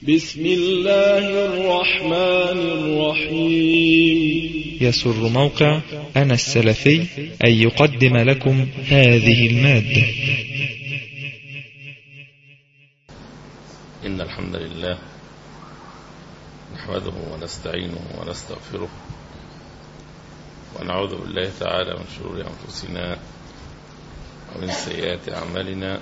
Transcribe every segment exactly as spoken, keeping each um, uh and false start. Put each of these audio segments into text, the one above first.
بسم الله الرحمن الرحيم. يسر موقع أنا السلفي أن يقدم لكم هذه المادة. إن الحمد لله نحمده ونستعينه ونستغفره ونعوذ بالله تعالى من شرور أنفسنا ومن سيئات أعمالنا،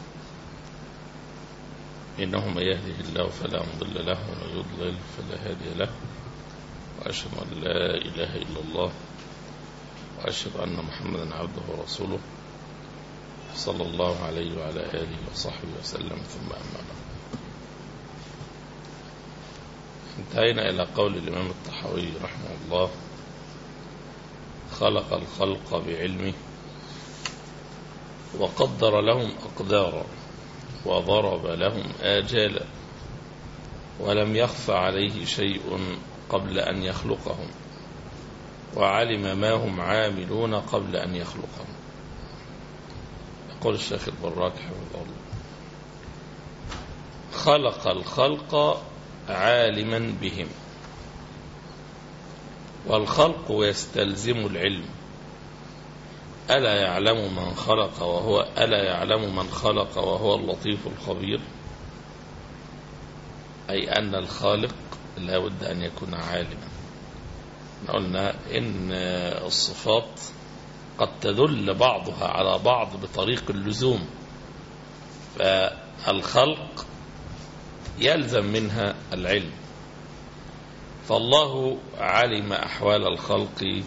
إنه من يهده الله فلا مضل له ومن يضلل فلا هادي له، وأشهد أن لا إله إلا الله وأشهد أن محمدا عبده ورسوله صلى الله عليه وعلى آله وصحبه وسلم، ثم أما بعد. انتهينا إلى قول الإمام الطحاوي رحمه الله: خلق الخلق بعلمه وقدر لهم أقدارا وضرب لهم آجالا ولم يخف عليه شيء قبل أن يخلقهم، وعلم ما هم عاملون قبل أن يخلقهم. يقول الشيخ البراك حفظه الله: خلق الخلق عالما بهم، والخلق يستلزم العلم. ألا يعلم من خلق وهو ألا يعلم من خلق وهو اللطيف الخبير؟ أي أن الخالق لا بد أن يكون عالما. قلنا إن الصفات قد تدل بعضها على بعض بطريق اللزوم، فالخلق يلزم منها العلم، فالله علم أحوال الخلق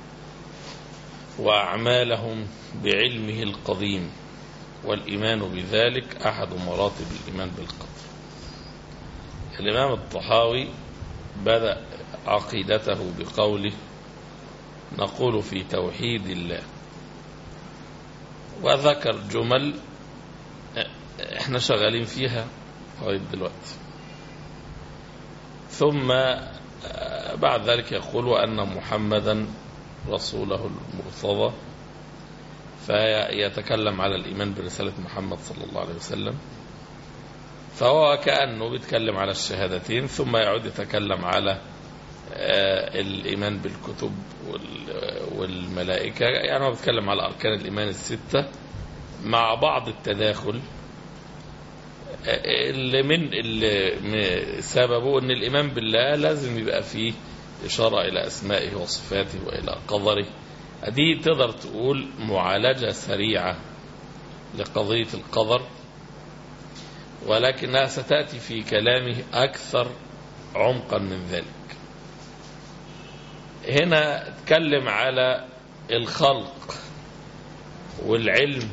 وأعمالهم بعلمه القديم، والإيمان بذلك أحد مراتب الإيمان بالقدر. الإمام الطحاوي بدأ عقيدته بقوله: نقول في توحيد الله، وذكر جمل احنا شغالين فيها لغاية دلوقتي، ثم بعد ذلك يقول: وأن محمدا رسوله المرتضى، فيتكلم على الإيمان برسالة محمد صلى الله عليه وسلم، فهو كأنه بيتكلم على الشهادتين، ثم يعود يتكلم على الإيمان بالكتب والملائكة. يعني هو بيتكلم على أركان الإيمان الستة مع بعض التداخل اللي من اللي سببه أن الإيمان بالله لازم يبقى فيه إشارة إلى أسمائه وصفاته وإلى قدره. دي تقدر تقول معالجة سريعة لقضية القدر، ولكنها ستأتي في كلامه أكثر عمقا من ذلك. هنا اتكلم على الخلق والعلم،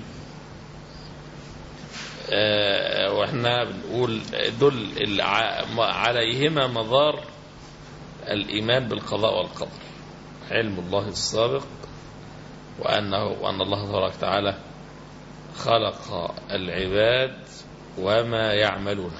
اه واحنا بنقول دول عليهما مدار الإيمان بالقضاء والقدر: علم الله السابق، وأنه وأن الله تبارك وتعالى خلق العباد وما يعملون.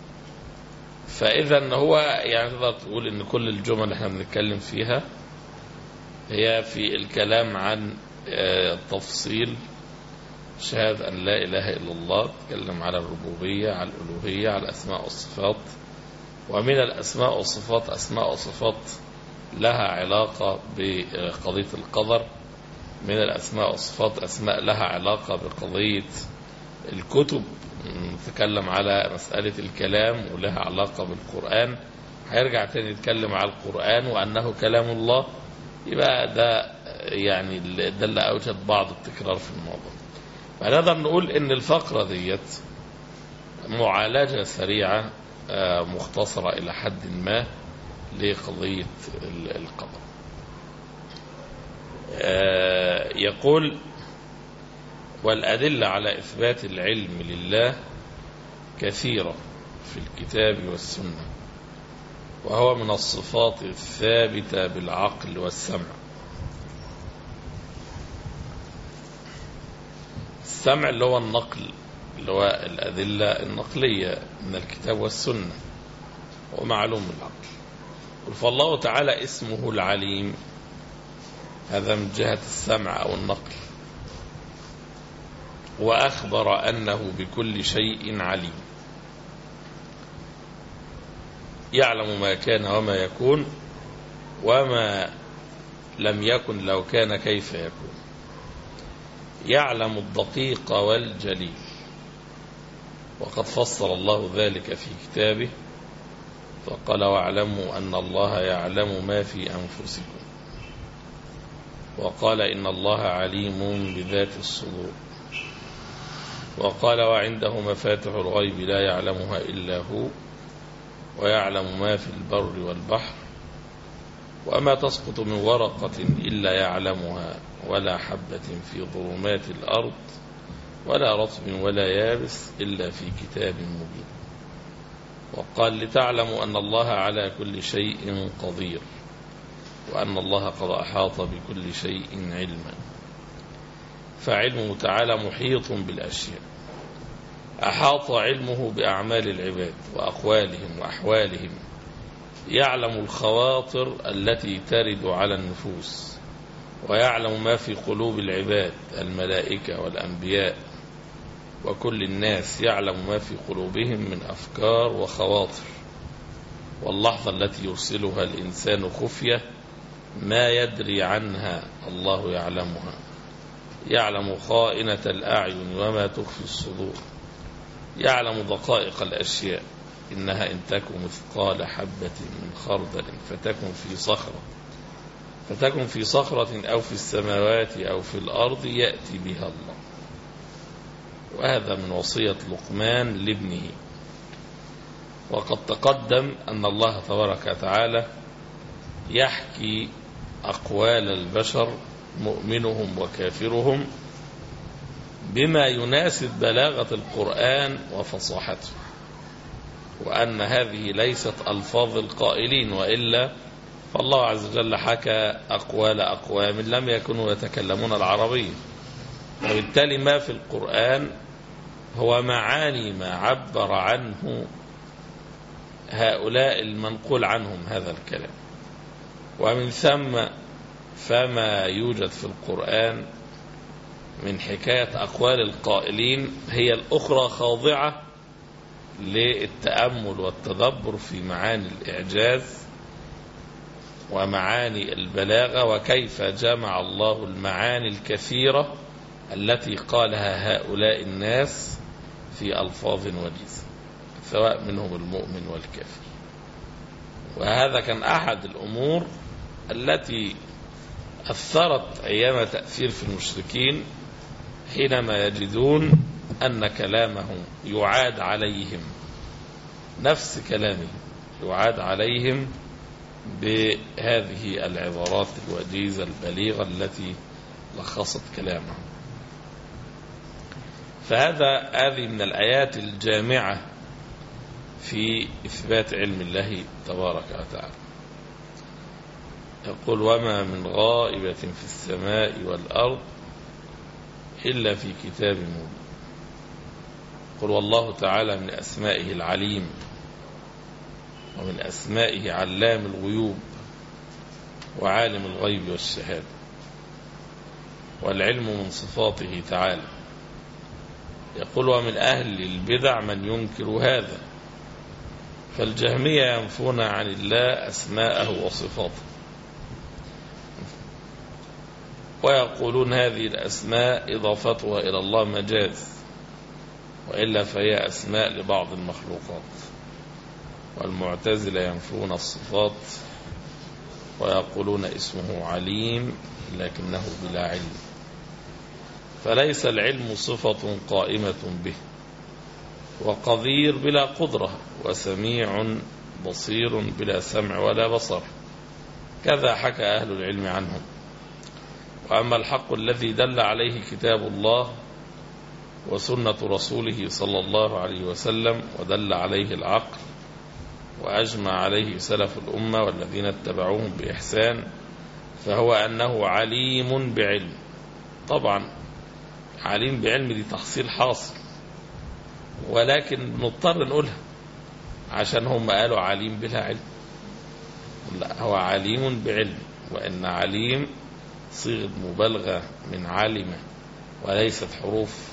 فإذا هو يعني تقدر تقول إن كل الجمل اللي احنا بنتكلم فيها هي في الكلام عن تفصيل شهادة أن لا إله إلا الله، تكلم على الربوبية، على الألوهية، على الأسماء والصفات. ومن الأسماء والصفات أسماء وصفات لها علاقة بقضية القدر، من الأسماء والصفات أسماء لها علاقة بقضية الكتب، نتكلم على مسألة الكلام ولها علاقة بالقرآن، هيرجع تاني يتكلم على القرآن وأنه كلام الله. يبقى ده يعني ده اللي أوجد بعض التكرار في الموضوع. فنقدر نقول إن الفقرة ديت معالجة سريعة مختصرة إلى حد ما لقضية القدر. يقول: والأدلة على إثبات العلم لله كثيرة في الكتاب والسنة، وهو من الصفات الثابتة بالعقل والسمع. السمع اللي هو النقل، اللي هو الأدلة النقلية من الكتاب والسنة، ومعلوم العقل. فالله تعالى اسمه العليم، هذا من جهة السمع أو النقل، وأخبر أنه بكل شيء عليم. يعلم ما كان وما يكون، وما لم يكن لو كان كيف يكون، يعلم الدقيق والجليل. وقد فصل الله ذلك في كتابه فقال واعلموا أن الله يعلم ما في أنفسكم، وقال إن الله عليم بذات الصدور، وقال وعنده مفاتح الغيب لا يعلمها إلا هو، ويعلم ما في البر والبحر، وما تسقط من ورقة إلا يعلمها، ولا حبة في ظلمات الأرض ولا رطب ولا يابس إلا في كتاب مبين. وقال لتعلموا أن الله على كل شيء قدير، وأن الله قد أحاط بكل شيء علما. فعلمه تعالى محيط بالأشياء، أحاط علمه بأعمال العباد وأقوالهم وأحوالهم، يعلم الخواطر التي ترد على النفوس، ويعلم ما في قلوب العباد الملائكة والأنبياء وكل الناس، يعلم ما في قلوبهم من أفكار وخواطر، واللحظة التي يرسلها الإنسان خفية ما يدري عنها الله يعلمها، يعلم خائنة الأعين وما تخفي الصدور، يعلم دقائق الأشياء، إنها إن تكن مثقال حبة من خردل فتكن في صخرة فتكن في صخرة أو في السماوات أو في الأرض يأتي بها الله. وهذا من وصية لقمان لابنه. وقد تقدم أن الله تبارك وتعالى يحكي أقوال البشر مؤمنهم وكافرهم بما يناسب بلاغة القرآن وفصاحته، وأن هذه ليست ألفاظ القائلين، وإلا فالله عز وجل حكى أقوال أقوام لم يكونوا يتكلمون العربية، وبالتالي ما في القرآن هو معاني ما عبر عنه هؤلاء المنقول عنهم هذا الكلام. ومن ثم فما يوجد في القرآن من حكاية أقوال القائلين هي الأخرى خاضعة للتأمل والتدبر في معاني الإعجاز ومعاني البلاغة، وكيف جمع الله المعاني الكثيرة التي قالها هؤلاء الناس في ألفاظ وجيزة، سواء منهم المؤمن والكافر. وهذا كان أحد الأمور التي أثرت أيام تأثير في المشركين، حينما يجدون أن كلامهم يعاد عليهم، نفس كلامهم يعاد عليهم بهذه العبارات الوجيزة البليغة التي لخصت كلامهم. فهذا هذه من الآيات الجامعة في إثبات علم الله تبارك وتعالى. يقول وما من غائبة في السماء والأرض إلا في كتاب مبين. قل والله تعالى من أسمائه العليم، ومن أسمائه علام الغيوب وعالم الغيب والشهادة، والعلم من صفاته تعالى. يقول ومن أهل البدع من ينكر هذا، فالجهمية ينفون عن الله أسماءه وصفاته، ويقولون هذه الأسماء إضافتها إلى الله مجاز، وإلا فهي أسماء لبعض المخلوقات. والمعتزلة ينفون الصفات ويقولون اسمه عليم لكنه بلا علم، فليس العلم صفة قائمة به، وقدير بلا قدرة، وسميع بصير بلا سمع ولا بصر، كذا حكى أهل العلم عنهم. وأما الحق الذي دل عليه كتاب الله وسنة رسوله صلى الله عليه وسلم، ودل عليه العقل وأجمع عليه سلف الأمة والذين اتبعوهم بإحسان، فهو أنه عليم بعلم. طبعا عليم بعلم دي تحصيل حاصل، ولكن نضطر نقولها عشان هم قالوا عليم بلا علم. لا، هو عليم بعلم، وإن عليم صيغة مبالغة من علم، وليست حروف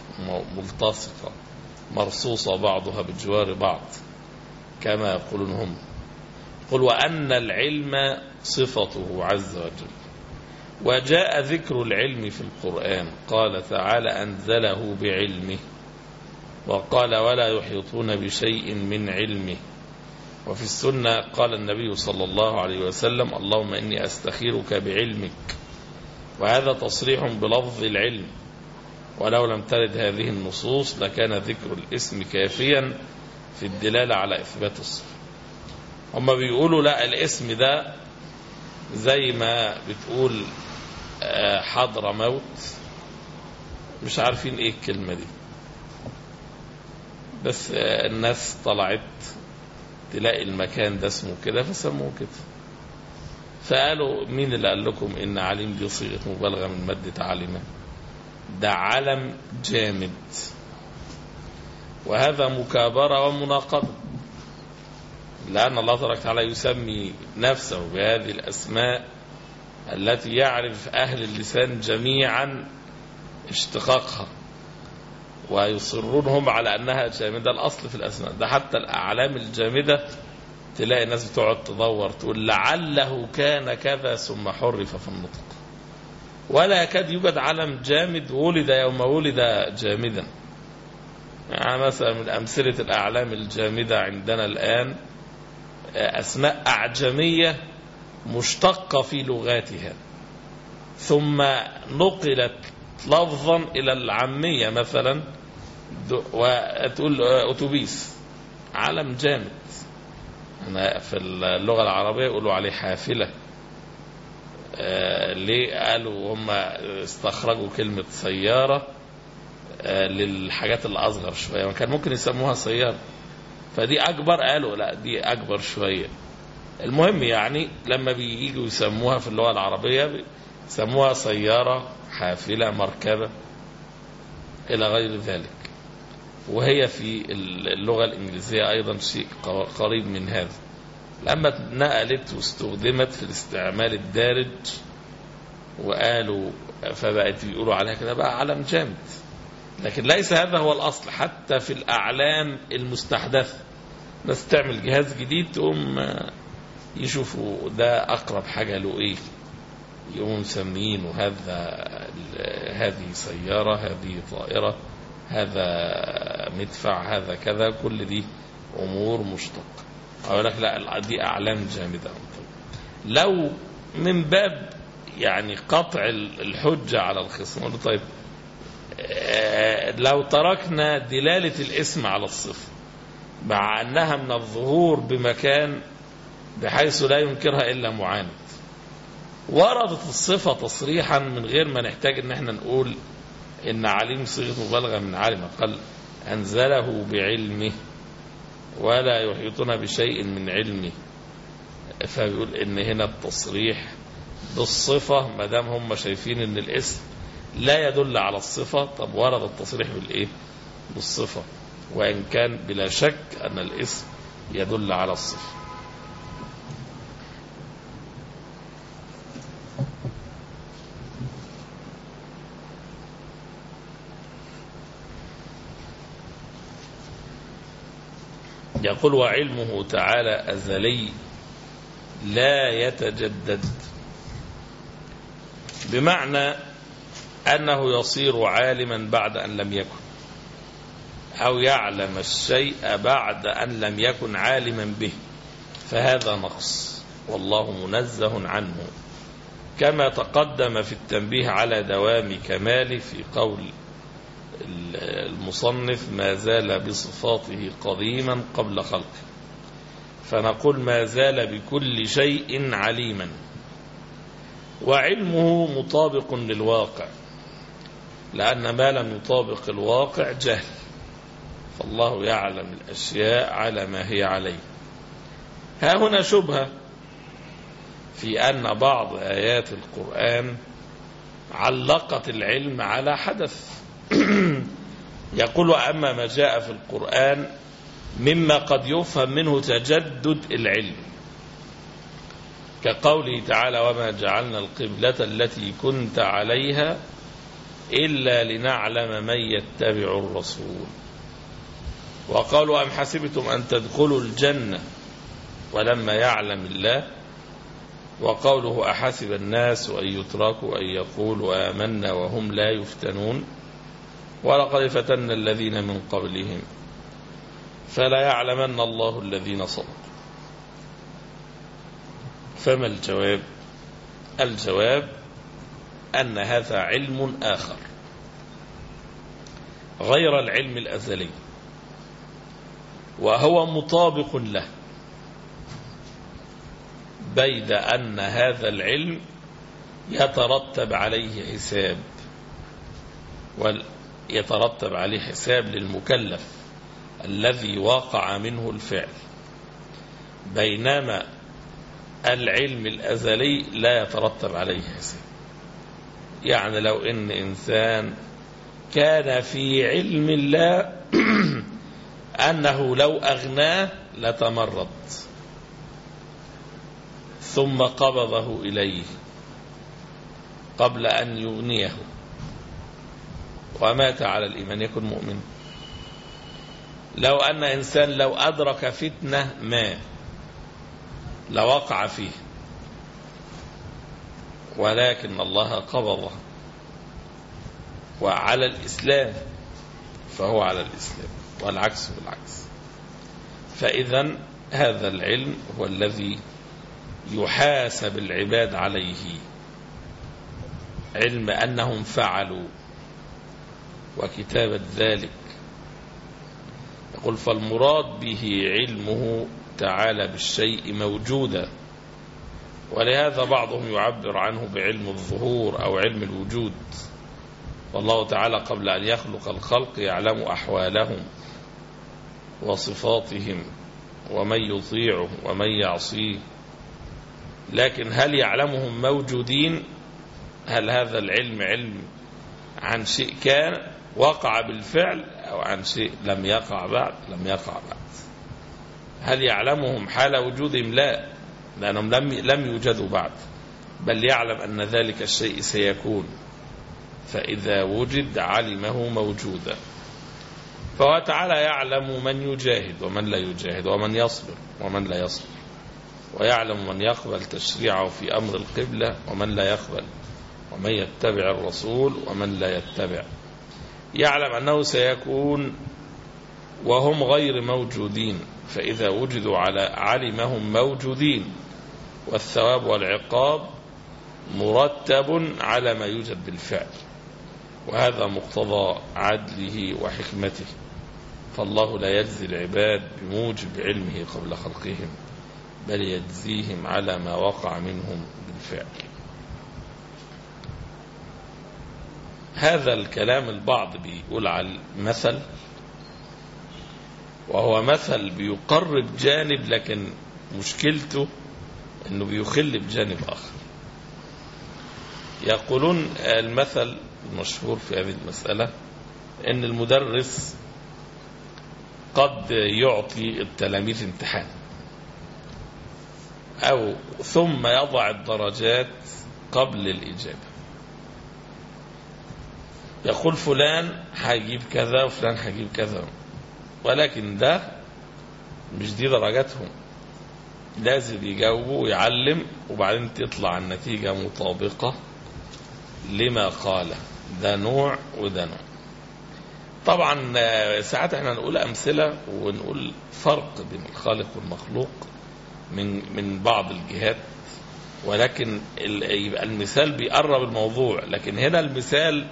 ملتصقة مرصوصة بعضها بجوار بعض كما يقولون هم، قل وأن العلم صفته عز وجل. وجاء ذكر العلم في القرآن، قال تعالى أنزله بعلمه، وقال ولا يحيطون بشيء من علمه. وفي السنة قال النبي صلى الله عليه وسلم اللهم إني أستخيرك بعلمك، وهذا تصريح بلفظ العلم، ولو لم ترد هذه النصوص لكان ذكر الاسم كافيا في الدلالة على إثبات الصفة. هم بيقولوا لا، الاسم ده زي ما بتقول حضر موت، مش عارفين ايه الكلمة دي، بس الناس طلعت تلاقي المكان ده اسمه كده فسموه كده. فقالوا مين اللي قال لكم ان عليم دي صيغة مبالغة من مادة علمة؟ ده علم جامد، وهذا مكابرة ومناقضة، لأن الله تبارك وتعالى يسمي نفسه بهذه الأسماء التي يعرف أهل اللسان جميعا اشتقاقها، ويصرون هم على أنها جامدة. الأصل في الأسماء ده حتى الأعلام الجامدة تلاقي الناس بتقعد تدور تقول لعله كان كذا ثم حرف في النطق، ولا يكاد يوجد علم جامد ولد يوم ولد جامدا. يعني مثلا من أمثلة الأعلام الجامدة عندنا الآن أسماء أعجمية مشتقة في لغاتها ثم نقلت لفظا إلى العامية، مثلا وتقول أتوبيس، علم جامد. أنا في اللغة العربية يقولوا عليه حافلة. آه ليه؟ قالوا هم استخرجوا كلمة سيارة آه للحاجات الأصغر شوية، كان ممكن يسموها سيارة، فدي أكبر، قالوا لا دي أكبر شوية. المهم يعني لما بييجوا يسموها في اللغة العربية يسموها سيارة، حافلة، مركبة إلى غير ذلك. وهي في اللغة الإنجليزية أيضا شيء قريب من هذا، لما نقلت واستخدمت في الاستعمال الدارج وقالوا فبقت يقولوا عليها كده بقى علم جامد. لكن ليس هذا هو الأصل. حتى في الأعلام المستحدثة ناس تعمل جهاز جديد تقوم يشوفوا ده أقرب حاجة له إيه، يقوموا مسميين وهذا هذه سيارة، هذه طائرة، هذا مدفع، هذا كذا. كل دي أمور مشتقة. أقول لك لا دي أعلام جامدة. لو من باب يعني قطع الحجة على الخصم، طيب لو تركنا دلالة الاسم على الصفة مع أنها من الظهور بمكان بحيث لا ينكرها إلا معاند، وردت الصفة تصريحا من غير ما نحتاج ان احنا نقول ان عليم صيغة مبالغة من علم، قال أنزله بعلمه ولا يحيطون بشيء من علمه، فبيقول ان هنا التصريح بالصفة ما دام هم شايفين ان الاسم لا يدل على الصفة. طب ورد التصريح بالايه؟ بالصفة، وإن كان بلا شك أن الاسم يدل على الصفة. يقول وعلمه تعالى أزلي لا يتجدد، بمعنى أنه يصير عالما بعد أن لم يكن، أو يعلم الشيء بعد أن لم يكن عالما به، فهذا نقص والله منزه عنه، كما تقدم في التنبيه على دوام كماله في قول المصنف ما زال بصفاته قديما قبل خلقه، فنقول ما زال بكل شيء عليما. وعلمه مطابق للواقع، لأن ما لم يطابق الواقع جهل، فالله يعلم الأشياء على ما هي عليه. ها هنا شبهة في أن بعض آيات القرآن علقت العلم على حدث. يقول أما ما جاء في القرآن مما قد يفهم منه تجدد العلم، كقوله تعالى وما جعلنا القبلة التي كنت عليها إلا لنعلم من يتبع الرسول، وقالوا أم حسبتم أن تدخلوا الجنة ولما يعلم الله. وقوله أحسب الناس أن يتركوا أن يقولوا آمنا وهم لا يفتنون ولقد فتنا الذين من قبلهم فلا يعلمن الله الذين صدقوا. فما الجواب؟ الجواب أن هذا علم آخر غير العلم الأزلي، وهو مطابق له، بيد أن هذا العلم يترتب عليه حساب، ويترتب عليه حساب للمكلف الذي وقع منه الفعل، بينما العلم الأزلي لا يترتب عليه حساب. يعني لو إن إنسان كان في علم الله أنه لو أغناه لتمرض ثم قبضه إليه قبل أن يغنيه ومات على الإيمان يكون مؤمن. لو أن إنسان لو أدرك فتنة ما لوقع فيه ولكن الله قبضه وعلى الإسلام فهو على الإسلام، والعكس بالعكس. فإذا هذا العلم هو الذي يحاسب العباد عليه، علم أنهم فعلوا وكتابة ذلك. يقول فالمراد به علمه تعالى بالشيء موجودا، ولهذا بعضهم يعبر عنه بعلم الظهور أو علم الوجود. والله تعالى قبل أن يخلق الخلق يعلم أحوالهم وصفاتهم ومن يطيعه ومن يعصيه، لكن هل يعلمهم موجودين؟ هل هذا العلم علم عن شيء كان وقع بالفعل أو عن شيء لم يقع بعد لم يقع بعد؟ هل يعلمهم حال وجودهم؟ لا، لأنهم لم لم يوجدوا بعد، بل يعلم أن ذلك الشيء سيكون، فإذا وجد علمه موجودا. فهو تعالى يعلم من يجاهد ومن لا يجاهد، ومن يصبر ومن لا يصبر، ويعلم من يقبل تشريعه في أمر القبلة ومن لا يقبل، ومن يتبع الرسول ومن لا يتبع. يعلم أنه سيكون وهم غير موجودين، فإذا وجدوا على علمهم موجودين، والثواب والعقاب مرتب على ما يوجد بالفعل، وهذا مقتضى عدله وحكمته. فالله لا يجزي العباد بموجب علمه قبل خلقهم، بل يجزيهم على ما وقع منهم بالفعل. هذا الكلام البعض بيقول على المثل، وهو مثل بيقرب جانب، لكن مشكلته انه بيخل بجانب اخر. يقولون المثل المشهور في هذه المسألة ان المدرس قد يعطي التلاميذ امتحان او ثم يضع الدرجات قبل الإجابة. يقول فلان هيجيب كذا وفلان هيجيب كذا، ولكن ده مش دي درجاتهم، لازم يجاوبوا ويعلم وبعدين تطلع النتيجة مطابقة لما قاله، ده نوع وده نوع. طبعا ساعات احنا نقول أمثلة ونقول فرق بين الخالق والمخلوق من من بعض الجهات، ولكن يبقى المثال بيقرب الموضوع، لكن هنا المثال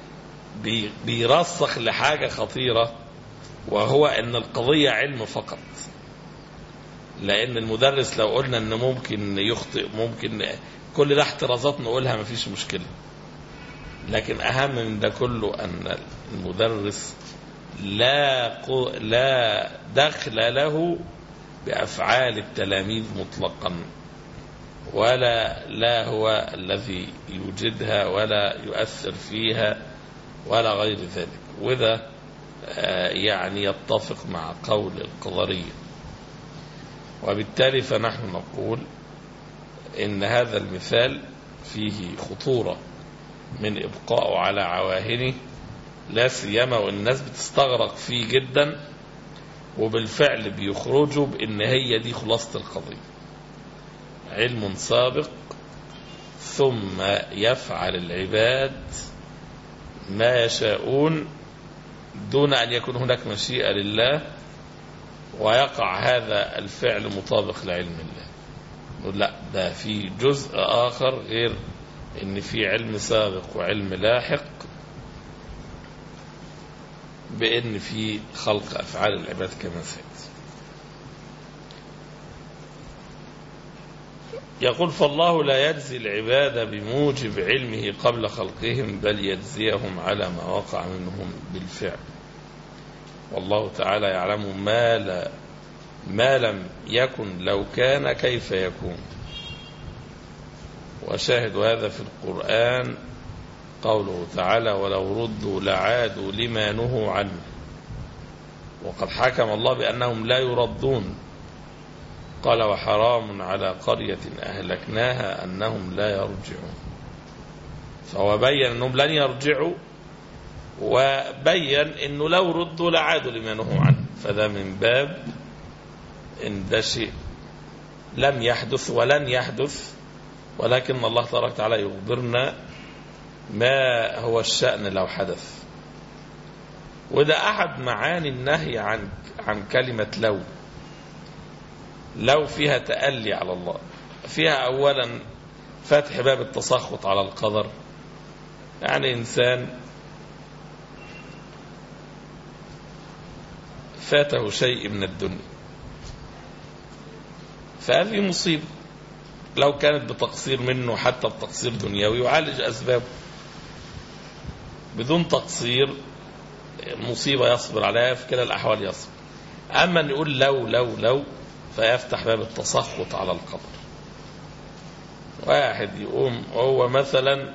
بيرسخ لحاجة خطيرة، وهو ان القضية علم فقط. لان المدرس لو قلنا ان ممكن يخطئ، ممكن كل ده احترازات نقولها مفيش مشكلة، لكن اهم من ده كله ان المدرس لا لا دخل له بافعال التلاميذ مطلقا، ولا لا هو الذي يوجدها ولا يؤثر فيها ولا غير ذلك. وده يعني يتفق مع قول القدرية. وبالتالي فنحن نقول إن هذا المثال فيه خطورة من إبقائه على عواهنه، لا سيما والناس بتستغرق فيه جدا، وبالفعل بيخرجوا بأن هي دي خلاصة القضية، علم سابق ثم يفعل العباد ما يشاءون دون أن يكون هناك مشيئة لله، ويقع هذا الفعل مطابق لعلم الله. نقول لا، ده في جزء آخر غير ان في علم سابق وعلم لاحق بأن في خلق أفعال العباد كما سيأتي. يقول فالله لا يجزي العباد بموجب علمه قبل خلقهم، بل يجزيهم على ما وقع منهم بالفعل. والله تعالى يعلم ما, لا ما لم يكن لو كان كيف يكون. وشاهد هذا في القرآن قوله تعالى ولو ردوا لعادوا لما نهوا عنه، وقد حكم الله بأنهم لا يردون. قال وحرام على قرية أهلكناها أنهم لا يرجعون. فهو بين أنهم لن يرجعوا، وبين أنه لو ردوا لعادوا لما نهوا عنه. فده من باب إن ده شيء لم يحدث ولن يحدث، ولكن الله تبارك وتعالى يخبرنا ما هو الشأن لو حدث. وده أحد معاني النهي عن عن كلمة لو. لو فيها تألي على الله، فيها أولا فتح باب التسخط على القدر. يعني إنسان فاته شيء من الدنيا، فهذه مصيبة. لو كانت بتقصير منه حتى بتقصير دنيوي يعالج أسبابه، بدون تقصير مصيبة يصبر عليها، في كلا الأحوال يصبر. أما نقول لو لو لو فيفتح باب التسخط على القدر. واحد يقوم هو مثلا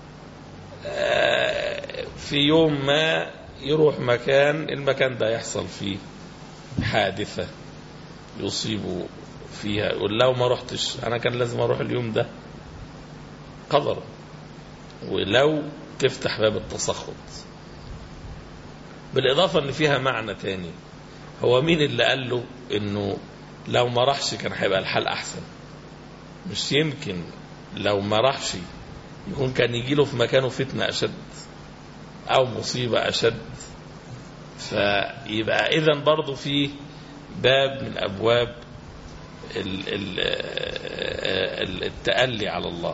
في يوم ما يروح مكان، المكان ده يحصل فيه حادثة يصيبه فيها، يقول لو ما رحتش أنا كان لازم أروح اليوم ده، قدر. ولو تفتح باب التسخط. بالإضافة أن فيها معنى تاني، هو مين اللي قال له أنه لو ما راحش كان هيبقى الحال أحسن؟ مش يمكن لو ما راحش يكون كان يجي له في مكانه فتنة أشد أو مصيبة أشد؟ فيبقى إذن برضو في باب من أبواب التألي على الله.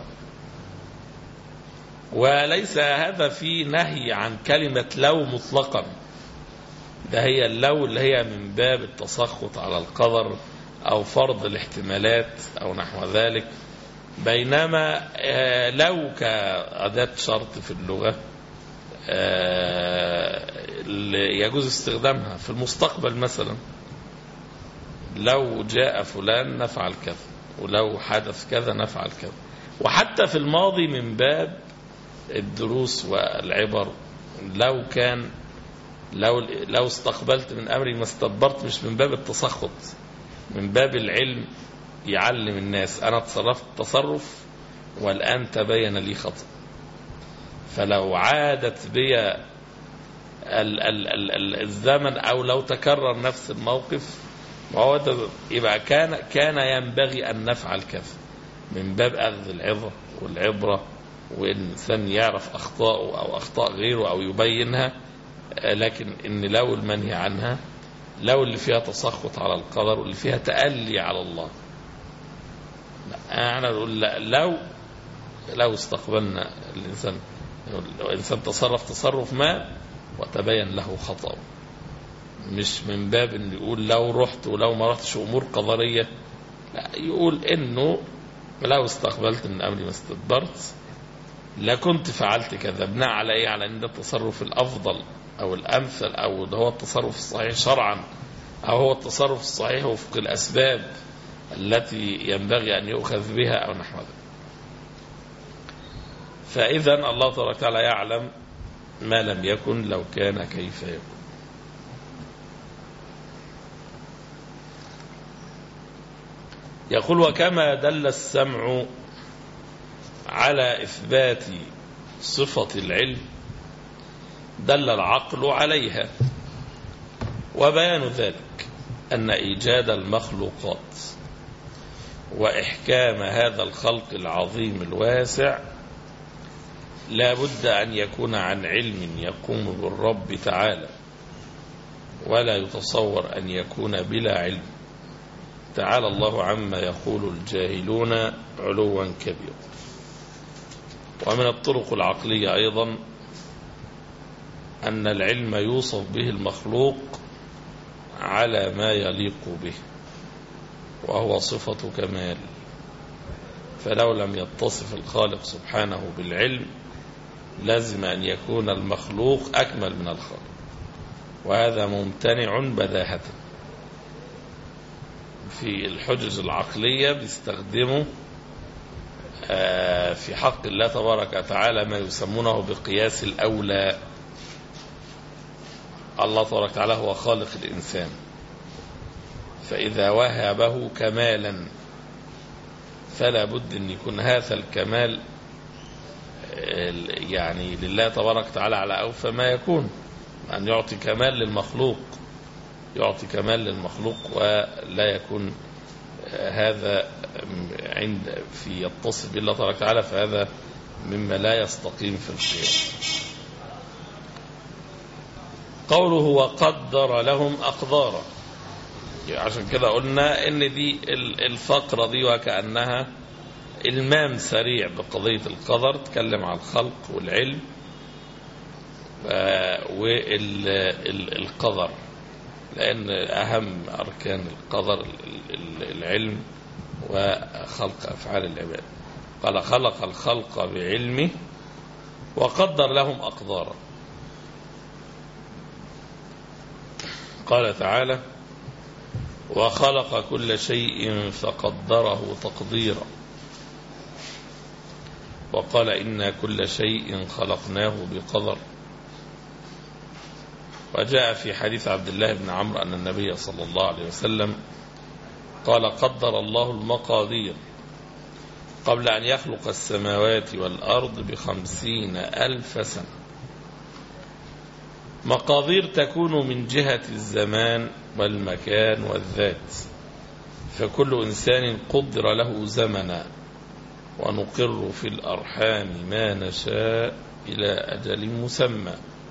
وليس هذا في نهي عن كلمة لو مطلقا، ده هي اللو اللي هي من باب التسخط على القدر أو فرض الاحتمالات أو نحو ذلك. بينما لو كأداة شرط في اللغة يجوز استخدامها في المستقبل. مثلا لو جاء فلان نفعل كذا، ولو حدث كذا نفعل كذا. وحتى في الماضي من باب الدروس والعبر، لو كان لو لو استقبلت من أمري ما استدبرت، مش من باب التسخط، من باب العلم يعلم الناس أنا تصرفت تصرف والآن تبين لي خطأ. فلو عادت بي ال ال ال ال الزمن أو لو تكرر نفس الموقف، يبقى كان كان ينبغي أن نفعل كذا، من باب أخذ العظة والعبرة، والإنسان يعرف أخطاءه أو أخطاء غيره أو يبينها. لكن إن لو المنهي عنها، لو اللي فيها تسخط على القدر واللي فيها تألي على الله، أنا أقول لو لو استقبلنا الإنسان، لو الإنسان تصرف تصرف ما وتبين له خطأه، مش من باب إن يقول لو رحت ولو ما رحتش أمور قدرية. لا، يقول إنه لو استقبلت من أمري ما استدبرت لكنت فعلت كذا، بناء على إيه؟ على إن ده التصرف الأفضل أو الأمثل، أو ده هو التصرف الصحيح شرعا، أو هو التصرف الصحيح وفق الأسباب التي ينبغي أن يؤخذ بها أو نحو ذلك. فإذا الله تبارك وتعالى يعلم ما لم يكن لو كان كيف يكون. يقول وكما دل السمع على إثبات صفة العلم دل العقل عليها. وبيان ذلك أن إيجاد المخلوقات وإحكام هذا الخلق العظيم الواسع لا بد أن يكون عن علم يقوم بالرب تعالى، ولا يتصور أن يكون بلا علم. تعالى الله عما يقول الجاهلون علوا كبيرا. ومن الطرق العقلية أيضا أن العلم يوصف به المخلوق على ما يليق به، وهو صفة كمال، فلو لم يتصف الخالق سبحانه بالعلم لازم أن يكون المخلوق أكمل من الخالق، وهذا ممتنع بداهة. في الحجج العقلية بيستخدموا في حق الله تبارك وتعالى ما يسمونه بقياس الأولى. الله تبارك وتعالى هو خالق الإنسان، فإذا وهبه كمالا فلا بد أن يكون هذا الكمال يعني لله تبارك وتعالى على أوفى ما يكون، أن يعطي كمال للمخلوق، يعطي كمال للمخلوق ولا يكون هذا عند في يتصف بالله تبارك وتعالى، فهذا مما لا يستقيم في القياس. قوله وقدر لهم أقدارا، عشان كده قلنا ان دي الفقرة دي وكأنها المام سريع بقضية القدر، تكلم عن الخلق والعلم والقدر، لأن أهم أركان القدر العلم وخلق أفعال العباد. قال خلق الخلق بعلمه وقدر لهم أقدارا. قال تعالى وخلق كل شيء فقدره تقديرا، وقال إنا كل شيء خلقناه بقدر. وجاء في حديث عبد الله بن عمرو أن النبي صلى الله عليه وسلم قال قدر الله المقادير قبل أن يخلق السماوات والأرض بخمسين ألف سنة. مقادير تكون من جهة الزمان والمكان والذات، فكل إنسان قدر له زمنا، ونقر في الأرحام ما نشاء إلى أجل مسمى.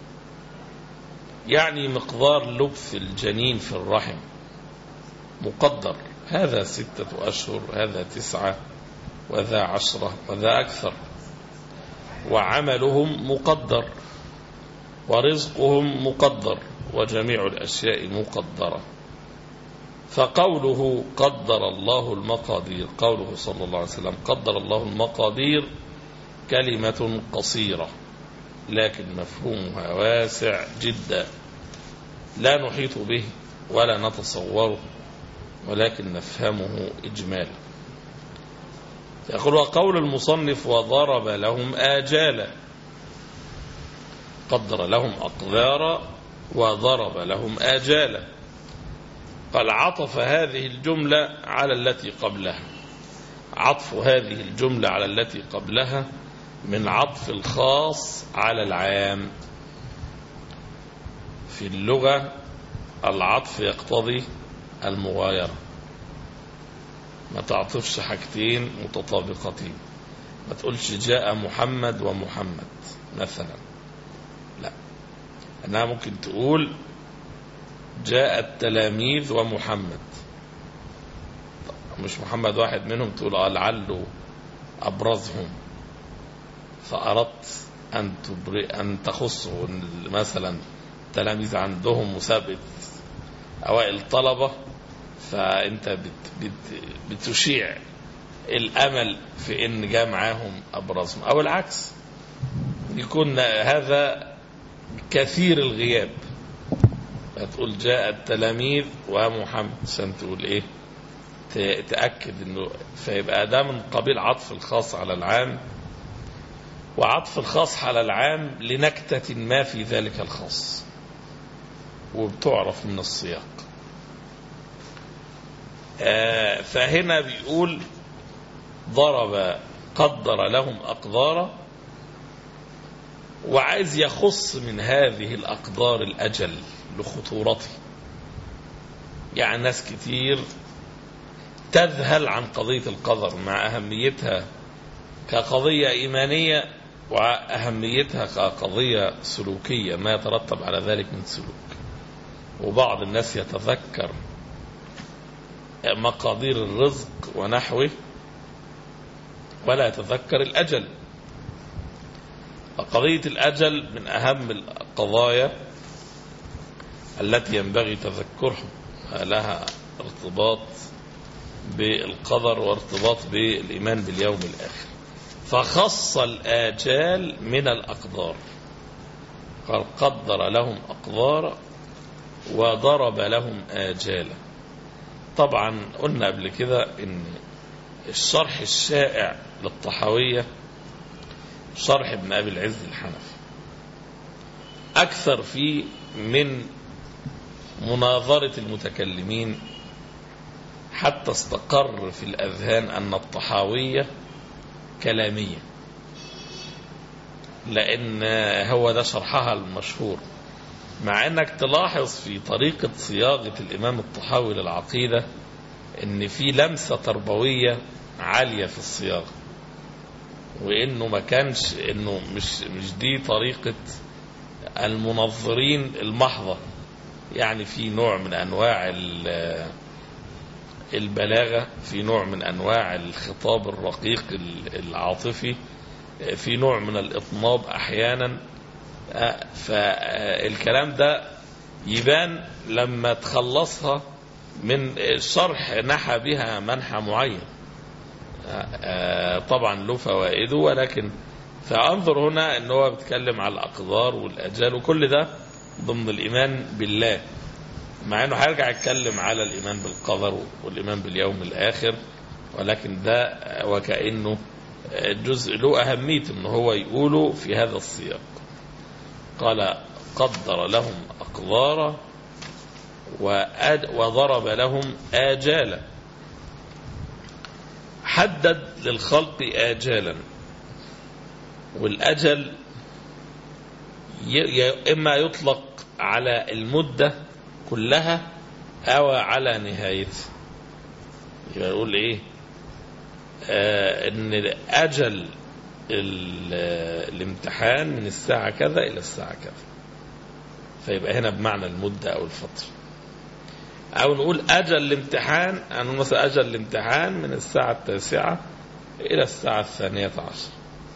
يعني مقدار لبث الجنين في الرحم مقدر، هذا ستة أشهر، هذا تسعة، وذا عشرة، وذا أكثر. وعملهم مقدر، ورزقهم مقدر، وجميع الأشياء مقدرة. فقوله قدر الله المقادير، قوله صلى الله عليه وسلم قدر الله المقادير كلمة قصيرة لكن مفهومها واسع جدا، لا نحيط به ولا نتصوره، ولكن نفهمه إجمالا. يقول وقول المصنف وضرب لهم آجالا، قدر لهم أقدارا وضرب لهم آجالا. قال عطف هذه الجملة على التي قبلها. عطف هذه الجملة على التي قبلها من عطف الخاص على العام. في اللغة العطف يقتضي المغايرة، ما تعطفش حاجتين متطابقتين، ما تقولش جاء محمد ومحمد مثلا، لا، أنها ممكن تقول جاء التلاميذ ومحمد، مش محمد واحد منهم تقول آه لعله أبرزهم، فأردت أن أن تخصه مثلا التلاميذ عندهم مسابقة أوائل الطلبة، فأنت بت بت بتشيع الأمل في أن جاء معاهم أبرزهم، أو العكس يكون هذا كثير الغياب، هتقول جاء التلاميذ ومحمد عشان تقول إيه، تأكد أنه، فيبقى ده من قبيل عطف الخاص على العام، وعطف الخاص على العام لنكتة ما في ذلك الخاص، وبتعرف من السياق. آه فهنا بيقول ضرب قدر لهم أقدارا، وعايز يخص من هذه الأقدار الأجل لخطورته، يعني ناس كتير تذهل عن قضية القدر مع أهميتها كقضية إيمانية وأهميتها كقضية سلوكية ما يترتب على ذلك من سلوك. وبعض الناس يتذكر مقادير الرزق ونحوه ولا يتذكر الأجل. قضية الأجل من أهم القضايا التي ينبغي تذكرها، لها ارتباط بالقدر وارتباط بالإيمان باليوم الآخر. فخص الآجال من الأقدار، قال قدر لهم أقدارا وضرب لهم آجالا. طبعا قلنا قبل كده ان الشرح الشائع للطحاوية شرح ابن أبي العز الحنفي أكثر فيه من مناظرة المتكلمين، حتى استقر في الأذهان أن الطحاوية كلامية، لأن هو ده شرحها المشهور. مع أنك تلاحظ في طريقة صياغة الإمام الطحاوي للعقيدة أن في لمسة تربوية عالية في الصياغة، وأنه ما كانش أنه مش مش دي طريقة المنظرين المحضة. يعني في نوع من أنواع البلاغة، في نوع من أنواع الخطاب الرقيق العاطفي، في نوع من الإطناب أحيانا. فالكلام ده يبان لما تخلصها من الشرح نحى بها منحى معين. طبعا له فوائده، ولكن فأنظر هنا أنه هو بيتكلم على الأقدار والأجال وكل ده ضمن الإيمان بالله، مع أنه هيرجع يتكلم على الإيمان بالقدر والإيمان باليوم الآخر، ولكن ده وكأنه جزء له أهمية أنه هو يقوله في هذا السياق. قال قدر لهم أقدارا وضرب لهم آجالا. حدد للخلق آجالا، والأجل إما يطلق على المدة كلها أو على نهايتها. يبقى يقول إيه؟ آه إن أجل الامتحان من الساعة كذا إلى الساعة كذا، فيبقى هنا بمعنى المدة أو الفترة. أو نقول أجل الامتحان، أنا مثلا أجل الامتحان من الساعة التاسعة إلى الساعة الثانية عشر،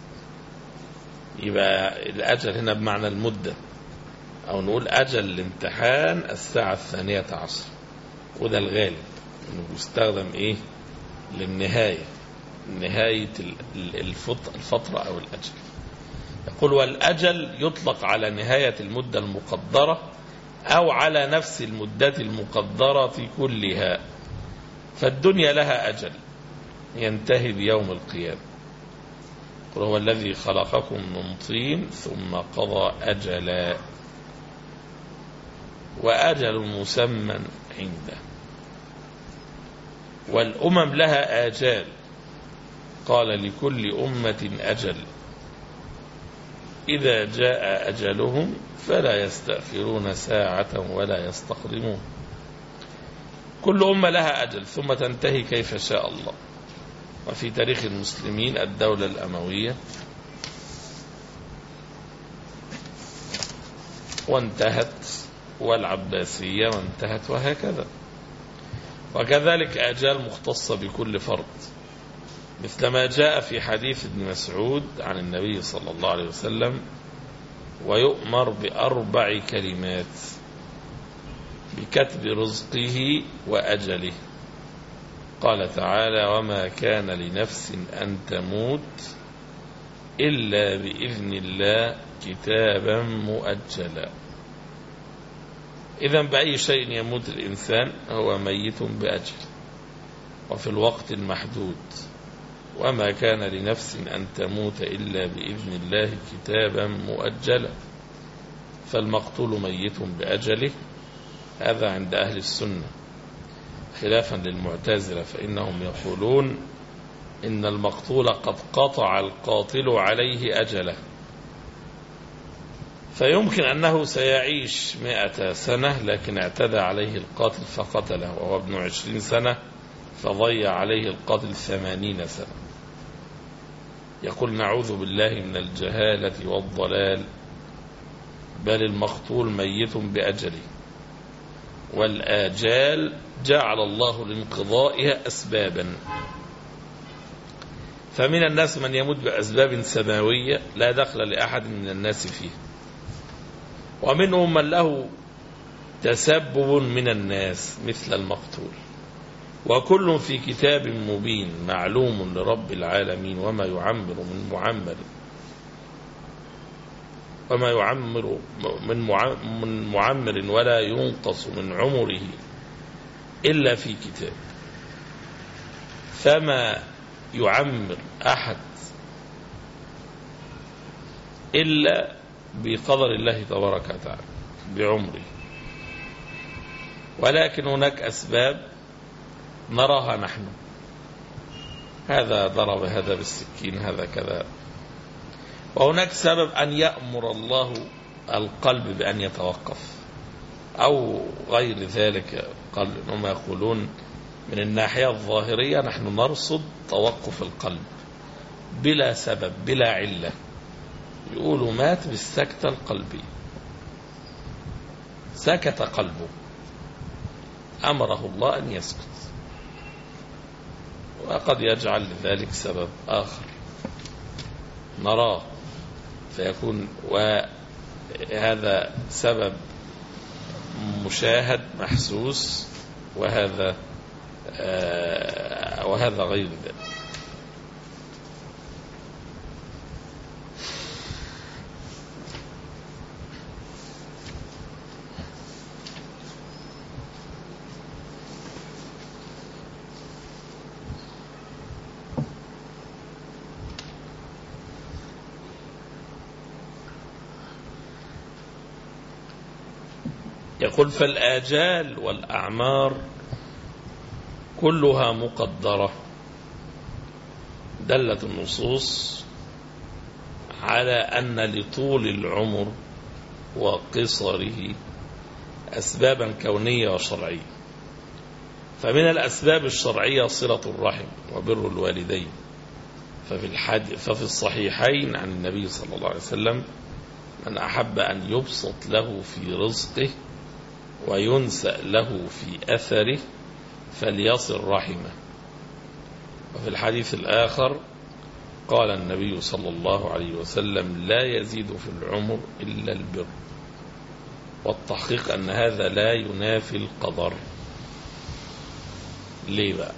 يبقى الأجل هنا بمعنى المدة. أو نقول أجل الامتحان الساعة الثانية عشر، وده الغالب إنه بيستخدم إيه للنهاية، نهاية الفترة أو الأجل. يقول والأجل يطلق على نهاية المدة المقدرة أو على نفس المدة المقدرة كلها. فالدنيا لها أجل ينتهي بيوم القيامة. قل هو الذي خلقكم من طين ثم قضى أجلا وأجل مسمى عنده. والأمم لها آجال، قال لكل أمة أجل إذا جاء أجلهم فلا يستأخرون ساعة ولا يستقدمون. كل أمة لها أجل ثم تنتهي كيف شاء الله. وفي تاريخ المسلمين الدولة الأموية وانتهت، والعباسية وانتهت، وهكذا. وكذلك آجال مختصة بكل فرد، مثل ما جاء في حديث ابن مسعود عن النبي صلى الله عليه وسلم: ويؤمر بأربع كلمات بكتب رزقه وأجله. قال تعالى: وما كان لنفس أن تموت إلا بإذن الله كتابا مؤجلا. إذن بأي شيء يموت الإنسان هو ميت بأجل وفي الوقت المحدود. وما كان لنفس أن تموت إلا بإذن الله كتابا مؤجلا. فالمقتول ميت بأجله، هذا عند أهل السنة، خلافا للمعتزلة فإنهم يقولون إن المقتول قد قطع القاتل عليه أجله، فيمكن أنه سيعيش مئة سنة لكن اعتدى عليه القاتل فقتله، وهو ابن عشرين سنة فضيع عليه القاتل ثمانين سنة. يقول نعوذ بالله من الجهالة والضلال، بل المقتول ميت بأجله، والآجال جعل الله لانقضائها أسبابا، فمن الناس من يموت بأسباب سماوية لا دخل لأحد من الناس فيه، ومنهم من له تسبب من الناس مثل المقتول، وكل في كتاب مبين معلوم لرب العالمين، وما يعمر من معمر وما يعمر من معمر ولا ينقص من عمره إلا في كتاب، فما يعمر أحد إلا بقدر الله تبارك وتعالى بعمره، ولكن هناك أسباب نراها نحن، هذا ضرب هذا بالسكين هذا كذا، وهناك سبب أن يأمر الله القلب بأن يتوقف أو غير ذلك. قال إنهم يقولون من الناحية الظاهرية نحن نرصد توقف القلب بلا سبب بلا علة، يقولوا مات بالسكتة القلبية، سكت قلبه أمره الله أن يسكت، وقد يجعل لذلك سبب آخر نراه فيكون، وهذا سبب مشاهد محسوس، وهذا آه وهذا غير ذلك. يقول فالآجال والأعمار كلها مقدرة، دلت النصوص على أن لطول العمر وقصره أسبابا كونية وشرعية، فمن الأسباب الشرعية صلة الرحم وبر الوالدين، ففي, الحد ففي الصحيحين عن النبي صلى الله عليه وسلم من أحب أن يبسط له في رزقه وينسأ له في أثره فليصل رحمه. وفي الحديث الآخر قال النبي صلى الله عليه وسلم لا يزيد في العمر إلا البر، والتحقيق أن هذا لا ينافي القدر. ليه بقى؟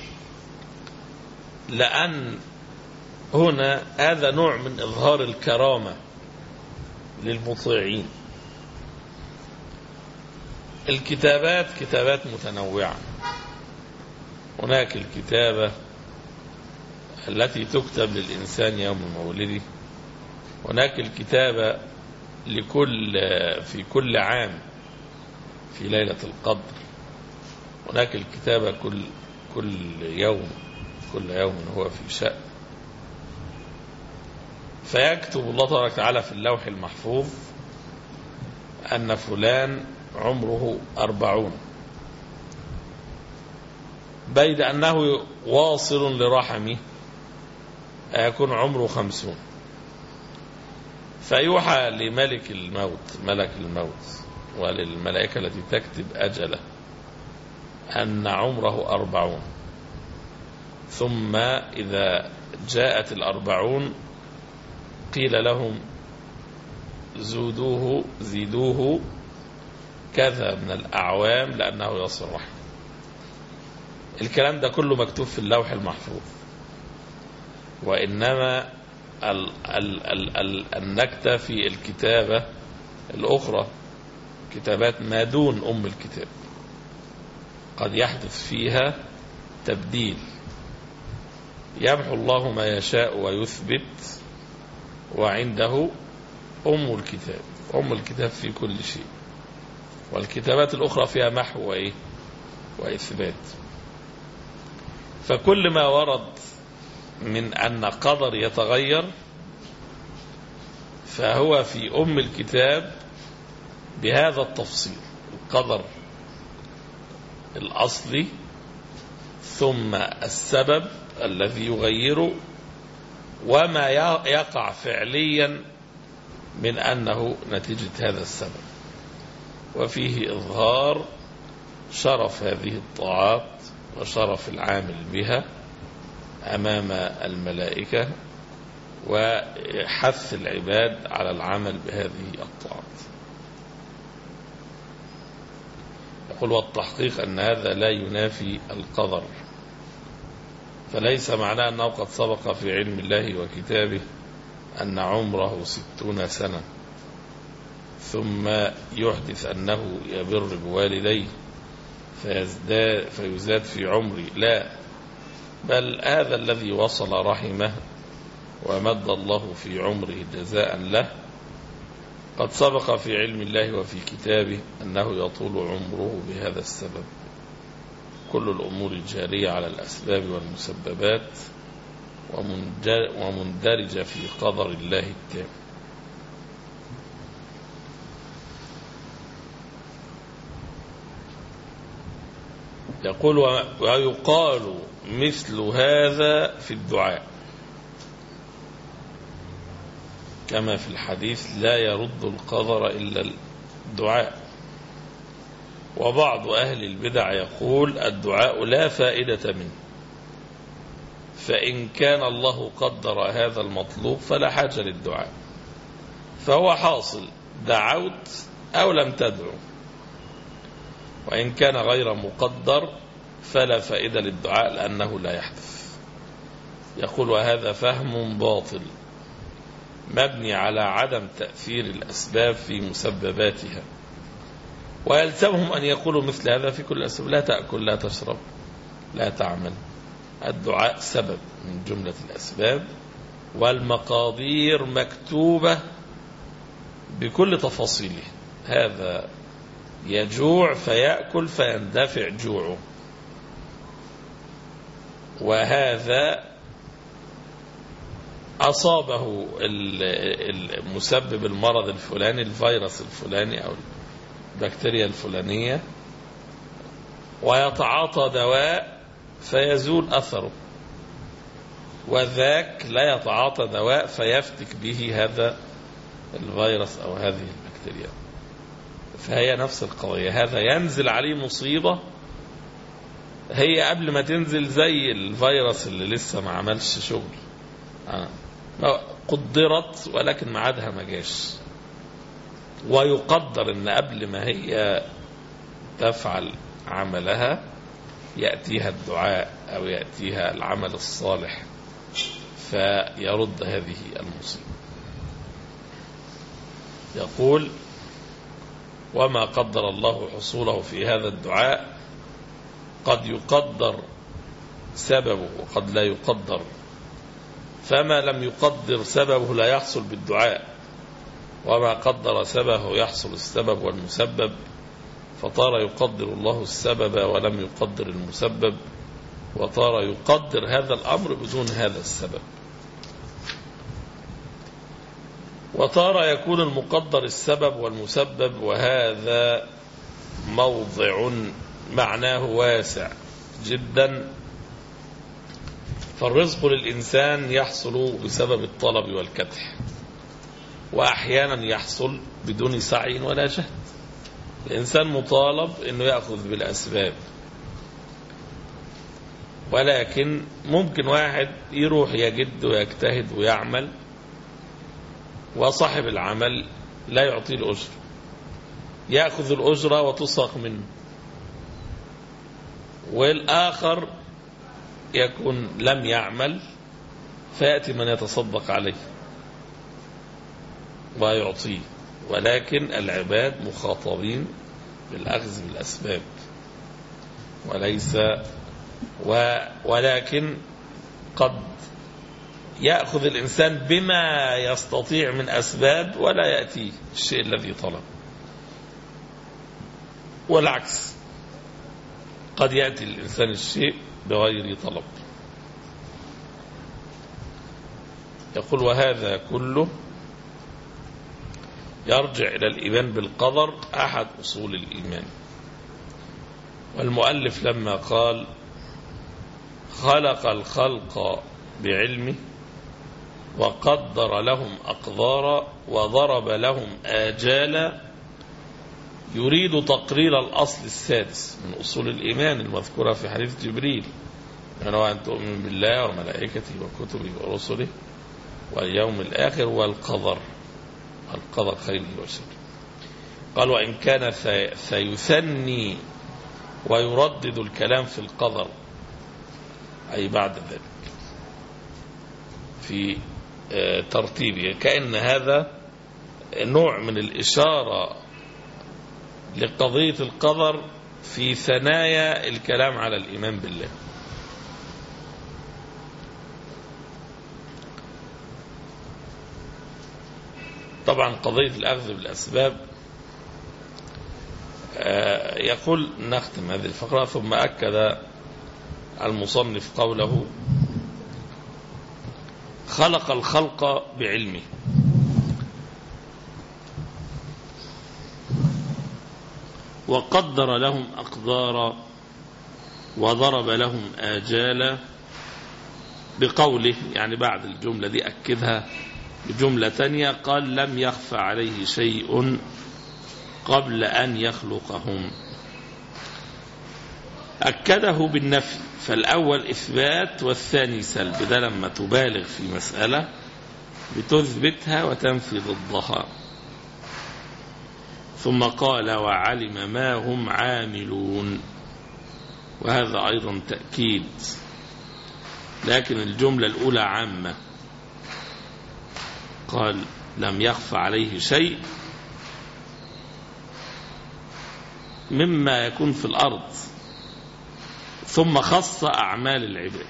لأن هنا هذا نوع من إظهار الكرامة للمطيعين. الكتابات كتابات متنوعة، هناك الكتابة التي تكتب للإنسان يوم مولده، هناك الكتابة لكل في كل عام في ليلة القدر، هناك الكتابة كل كل يوم كل يوم هو في شأن، فيكتب الله تبارك وتعالى في اللوح المحفوظ أن فلان عمره أربعون، بيد أنه واصل لرحمه يكون عمره خمسون، فيوحى لملك الموت ملك الموت وللملائكة التي تكتب أجله أن عمره أربعون، ثم إذا جاءت الأربعون قيل لهم زودوه زيدوه كذا من الأعوام لأنه يصل رحمه. الكلام ده كله مكتوب في اللوح المحفوظ، وإنما ال ال ال ال النكتة في الكتابة الأخرى، كتابات ما دون أم الكتاب، قد يحدث فيها تبديل، يمحو الله ما يشاء ويثبت، وعنده أم الكتاب، أم الكتاب في كل شيء، والكتابات الأخرى فيها محو وإيه وإثبات. فكل ما ورد من أن قدر يتغير فهو في أم الكتاب بهذا التفصيل: القدر الأصلي، ثم السبب الذي يغيره، وما يقع فعليا من أنه نتيجة هذا السبب. وفيه إظهار شرف هذه الطاعات وشرف العامل بها أمام الملائكة، وحث العباد على العمل بهذه الطاعات. يقول: والتحقيق أن هذا لا ينافي القدر، فليس معناه أنه قد سبق في علم الله وكتابه أن عمره ستون سنة ثم يحدث أنه يبر بوالديه فيزداد فيزاد في عمره، لا، بل هذا الذي وصل رحمه ومد الله في عمره جزاء له قد سبق في علم الله وفي كتابه أنه يطول عمره بهذا السبب. كل الأمور الجارية على الأسباب والمسببات ومندرجة في قدر الله التام. يقول: ويقال مثل هذا في الدعاء، كما في الحديث: لا يرد القدر إلا الدعاء. وبعض أهل البدع يقول: الدعاء لا فائدة منه، فإن كان الله قدر هذا المطلوب فلا حاجة للدعاء، فهو حاصل دعوت أو لم تدعو، وإن كان غير مقدر فلا فائدة للدعاء لأنه لا يحدث. يقول: وهذا فهم باطل مبني على عدم تأثير الأسباب في مسبباتها، ويلزمهم أن يقولوا مثل هذا في كل الأسباب: لا تأكل، لا تشرب، لا تعمل. الدعاء سبب من جملة الأسباب، والمقادير مكتوبة بكل تفاصيله. هذا يجوع فيأكل فيندفع جوعه، وهذا أصابه المسبب المرض الفلاني، الفيروس الفلاني أو البكتيريا الفلانية، ويتعاطى دواء فيزول أثره، وذاك لا يتعاطى دواء فيفتك به هذا الفيروس أو هذه البكتيريا. فهي نفس القضية، هذا ينزل عليه مصيبة هي قبل ما تنزل زي الفيروس اللي لسه ما عملش شغل، آه. قدرت ولكن معادها ما جاش، ويقدر ان قبل ما هي تفعل عملها يأتيها الدعاء أو يأتيها العمل الصالح فيرد هذه المصيبة. يقول: وما قدر الله حصوله في هذا الدعاء قد يقدر سببه وقد لا يقدر، فما لم يقدر سببه لا يحصل بالدعاء، وما قدر سببه يحصل السبب والمسبب، فطار يقدر الله السبب ولم يقدر المسبب، وطار يقدر هذا الأمر بدون هذا السبب، وطار يكون المقدر السبب والمسبب، وهذا موضع معناه واسع جدا. فالرزق للإنسان يحصل بسبب الطلب والكدح، وأحيانا يحصل بدون سعي ولا جهد. الإنسان مطالب أنه يأخذ بالأسباب، ولكن ممكن واحد يروح يجد ويجتهد ويعمل، وصاحب العمل لا يعطي الأجر، يأخذ الأجرة وتسرق منه، والآخر يكون لم يعمل فيأتي من يتصدق عليه ويعطيه، ولكن العباد مخاطبين بالأخذ بالأسباب وليس و ولكن قد يأخذ الإنسان بما يستطيع من أسباب ولا يأتي الشيء الذي طلب، والعكس قد يأتي الإنسان الشيء بغير طلب. يقول: وهذا كله يرجع إلى الإيمان بالقدر أحد أصول الإيمان. والمؤلف لما قال خلق الخلق بعلمه وقدر لهم أقدارا وضرب لهم آجالا يريد تقرير الأصل السادس من أصول الإيمان المذكورة في حديث جبريل، يعني أن تؤمن بالله وملائكته وكتبه ورسله واليوم الآخر والقدر، القدر خيره وشره. قال وإن كان سيثني ويردد الكلام في القدر أي بعد ذلك في ترتيبه، كأن هذا نوع من الإشارة لقضية القدر في ثنايا الكلام على الإيمان بالله. طبعا قضية الأخذ بالأسباب يقول نختم هذه الفقرة ثم أكد المصنف قوله خلق الخلق بعلمه. وقدر لهم أقدارا وضرب لهم آجالا بقوله، يعني بعد الجملة دي أكدها بجملة تانية قال لم يخفى عليه شيء قبل أن يخلقهم. أكده بالنفي، فالأول إثبات والثاني سلب، ده لما تبالغ في مسألة بتثبتها وتنفي ضدها. ثم قال وعلم ما هم عاملون، وهذا أيضا تأكيد، لكن الجملة الأولى عامة، قال لم يخفى عليه شيء مما يكون في الأرض، ثم خص أعمال العباد.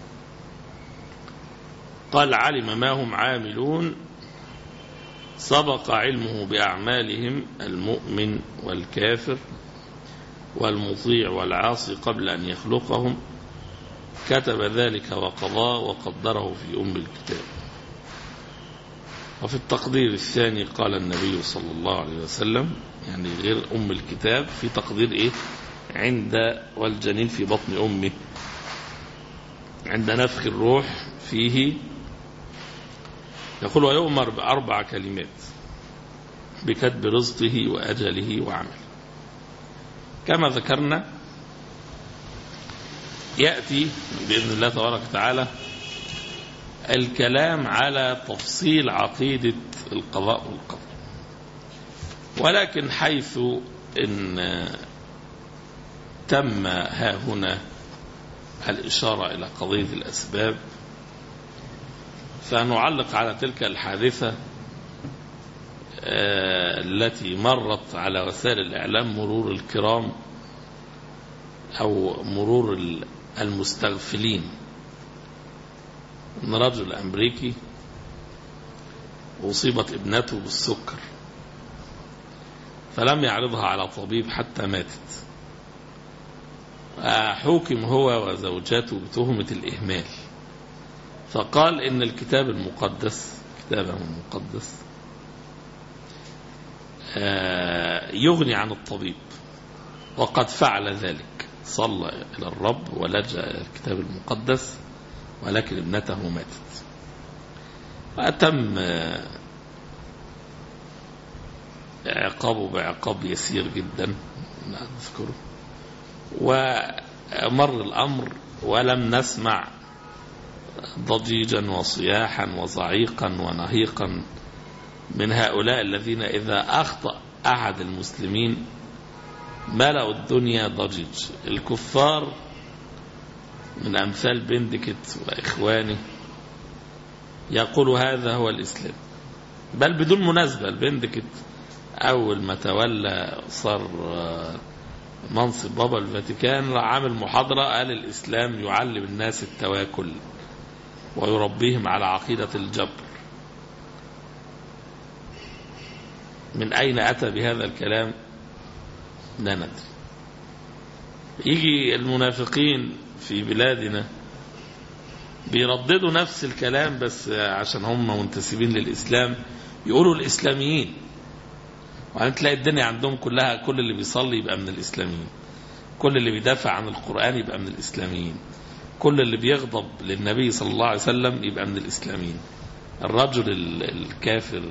قال علم ما هم عاملون، سبق علمه بأعمالهم المؤمن والكافر والمطيع والعاصي قبل أن يخلقهم، كتب ذلك وقضاه وقدره في أم الكتاب. وفي التقدير الثاني قال النبي صلى الله عليه وسلم، يعني غير أم الكتاب، في تقدير إيه؟ عند والجنين في بطن أمه، عند نفخ الروح فيه، يقول ويؤمر بأربع كلمات بكتب رزقه وأجله وعمله. كما ذكرنا يأتي بإذن الله تبارك وتعالى الكلام على تفصيل عقيدة القضاء والقدر، ولكن حيث إن تم ها هنا الإشارة إلى قضية الأسباب، فنعلق على تلك الحادثة التي مرت على وسائل الإعلام مرور الكرام أو مرور المستغفلين، أن رجل أمريكي أصيبت ابنته بالسكر فلم يعرضها على طبيب حتى ماتت، حكم هو وزوجته بتهمة الإهمال، فقال إن الكتاب المقدس كتابه المقدس يغني عن الطبيب، وقد فعل ذلك، صلى إلى الرب ولجأ إلى الكتاب المقدس، ولكن ابنته ماتت. وأتم عقابه بعقاب يسير جدا لا أذكره، ومر الأمر ولم نسمع ضجيجا وصياحا وزعيقا ونهيقا من هؤلاء الذين إذا أخطأ أحد المسلمين ملأوا الدنيا ضجيج. الكفار من أمثال بندكت وإخوانه يقول هذا هو الإسلام، بل بدون مناسبة. البندكت أول ما تولى صار منصب بابا الفاتيكان عامل محاضرة قال الإسلام يعلم الناس التواكل ويربيهم على عقيدة الجبر. من أين أتى بهذا الكلام لا ندري. يجي المنافقين في بلادنا بيرددوا نفس الكلام، بس عشان هم منتسبين للإسلام يقولوا الإسلاميين، وبعدين تلاقي الدنيا عندهم كلها كل اللي بيصلي يبقى من الإسلاميين، كل اللي بيدافع عن القرآن يبقى من الإسلاميين، كل اللي بيغضب للنبي صلى الله عليه وسلم يبقى من الإسلاميين. الرجل الكافر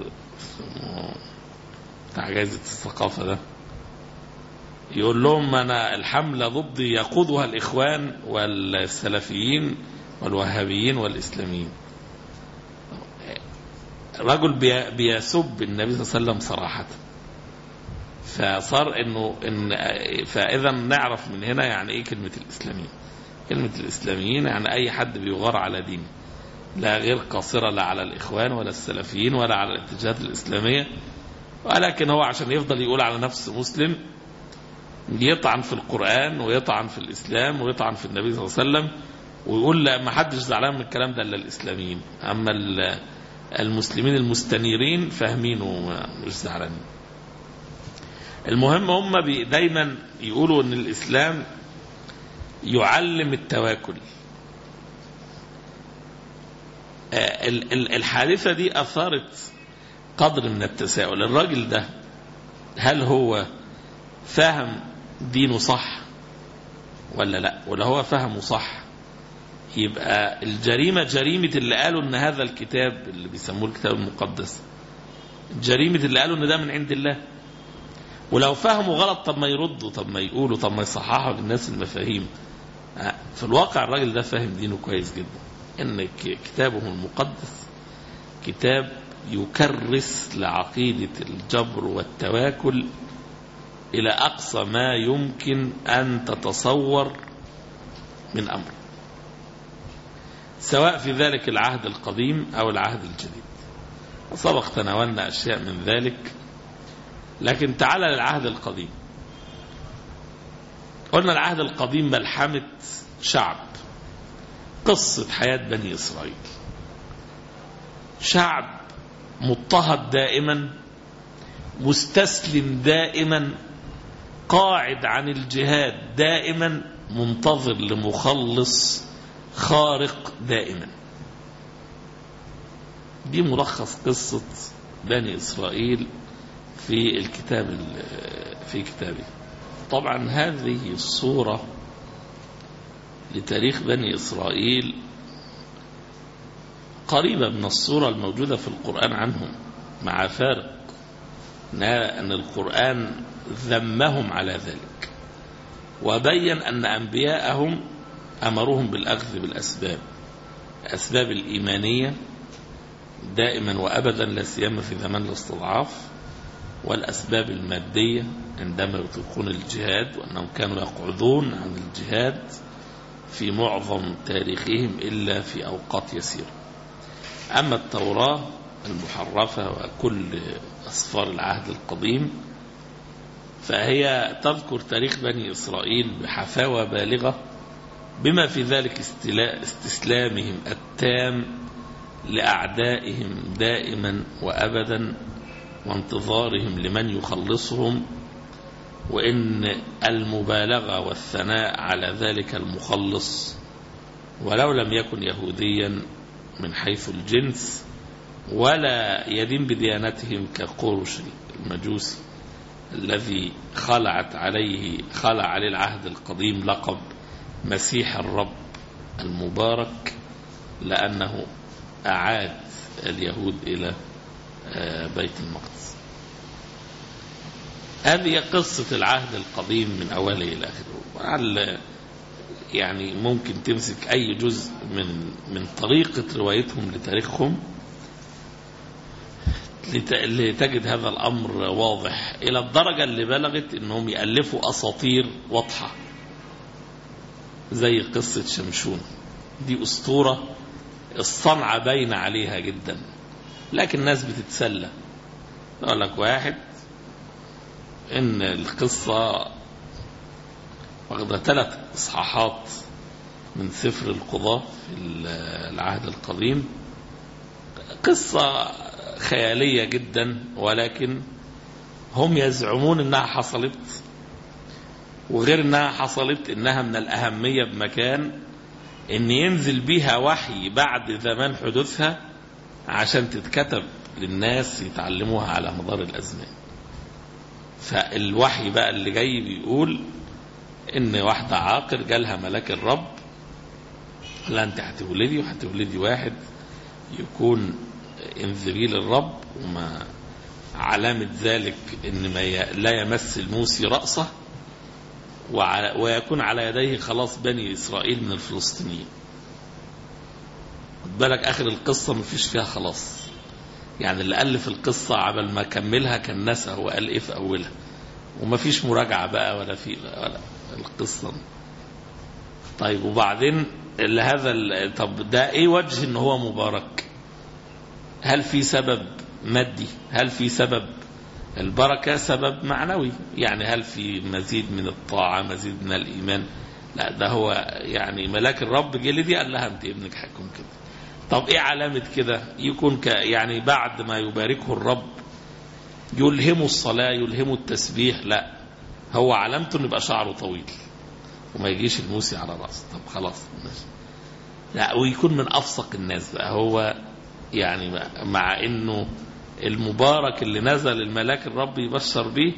بتاع جائزة الثقافة ده يقول لهم أنا الحملة ضدي يقودها الإخوان والسلفيين والوهابيين والإسلاميين. رجل بيسب النبي صلى الله عليه وسلم صراحة. فصار إنه إن فإذا نعرف من هنا يعني إيه كلمة الإسلاميين. كلمة الإسلاميين يعني أي حد بيغار على دينه، لا غير قاصرة لا على الإخوان ولا السلفيين ولا على الاتجاهات الإسلامية، ولكن هو عشان يفضل يقول على نفسه مسلم يطعن في القرآن ويطعن في الإسلام ويطعن في النبي صلى الله عليه وسلم ويقول لا ما حدش زعلان من الكلام ده إلا الإسلاميين، أما المسلمين المستنيرين فاهمين ومش زعلانين. المهم هم دايما يقولوا أن الإسلام يعلم التواكل. الحادثة دي أثارت قدر من التساؤل. الراجل ده هل هو فاهم دينه صح ولا لا؟ ولا هو فهمه صح يبقى الجريمة جريمة اللي قالوا ان هذا الكتاب اللي بيسموه الكتاب المقدس جريمة اللي قالوا ان ده من عند الله. ولو فهموا غلط طب ما يردوا، طب ما يقولوا، طب ما يصححوا للناس المفاهيم. في الواقع الراجل ده فاهم دينه كويس جدا، ان كتابه المقدس كتاب يكرس لعقيدة الجبر والتواكل إلى أقصى ما يمكن أن تتصور من أمر، سواء في ذلك العهد القديم أو العهد الجديد. سبق تناولنا أشياء من ذلك، لكن تعال للعهد القديم. قلنا العهد القديم ملحمة شعب، قصة حياة بني إسرائيل، شعب مضطهد دائما، مستسلم دائما، قاعد عن الجهاد دائما، منتظر لمخلص خارق دائما. دي ملخص قصة بني إسرائيل في الكتاب في كتابه. طبعا هذه الصورة لتاريخ بني إسرائيل قريبة من الصورة الموجودة في القرآن عنهم، مع فارق أن القرآن ذمهم على ذلك وبين أن أنبياءهم أمرهم بالأخذ بالأسباب، الأسباب الإيمانية دائما وأبدا لا سيما في زمن الاستضعاف، والأسباب المادية عندما يطلقون الجهاد، وأنهم كانوا يقعدون عن الجهاد في معظم تاريخهم إلا في أوقات يسيرة. أما التوراة المحرفة وكل أسفار العهد القديم فهي تذكر تاريخ بني إسرائيل بحفاوة بالغة، بما في ذلك استسلامهم التام لأعدائهم دائما وأبدا، وانتظارهم لمن يخلصهم، وإن المبالغة والثناء على ذلك المخلص ولو لم يكن يهوديا من حيث الجنس ولا يدين بديانتهم كقرش المجوسي الذي خلعت عليه خلع عليه العهد القديم لقب مسيح الرب المبارك، لأنه أعاد اليهود إلى بيت المقدس. هذه قصة العهد القديم من أوله إلى آخره. وعلى يعني ممكن تمسك أي جزء من من طريقة روايتهم لتاريخهم لتجد هذا الأمر واضح، إلى الدرجة اللي بلغت أنهم يألفوا أساطير واضحة زي قصة شمشون. دي أسطورة الصنعة باينة عليها جدا، لكن الناس بتتسلى. أقول لك واحد إن القصة واخدة ثلاث إصحاحات من سفر القضاء في العهد القديم، قصة خيالية جدا، ولكن هم يزعمون إنها حصلت، وغير إنها حصلت إنها من الأهمية بمكان إن ينزل بها وحي بعد زمان حدوثها عشان تتكتب للناس يتعلموها على مدار الأزمان. فالوحي بقى اللي جاي بيقول ان واحدة عاقر جالها ملاك الرب لا انت هتولدي وهتولدي واحد يكون انذري للرب، وما علامة ذلك ان ما ي... لا يمس الموسي رأسه، وعلى... ويكون على يديه خلاص بني إسرائيل من الفلسطينيين. خد بالك آخر القصة ما فيش فيها خلاص، يعني اللي ألف القصة عبل ما كملها كان نسى هو قال إيه في أولها، وما فيش مراجعة بقى ولا في ولا القصة. طيب وبعدين هذا ال... طب ده إيه وجه إن هو مبارك؟ هل في سبب مادي؟ هل في سبب البركة سبب معنوي؟ يعني هل في مزيد من الطاعة، مزيد من الإيمان؟ لا، ده هو يعني ملاك الرب جلدي قال لها أنت ابنك هيكون كده. طب إيه علامة كده؟ يكون ك يعني بعد ما يباركه الرب يلهمه الصلاة، يلهمه التسبيح؟ لا، هو علامته إنه يبقى شعره طويل وما يجيش الموسي على رأسه. طب خلاص ماشي. لا، ويكون من أفسق الناس بقى هو، يعني مع إنه المبارك اللي نزل الملاك الرب يبشر به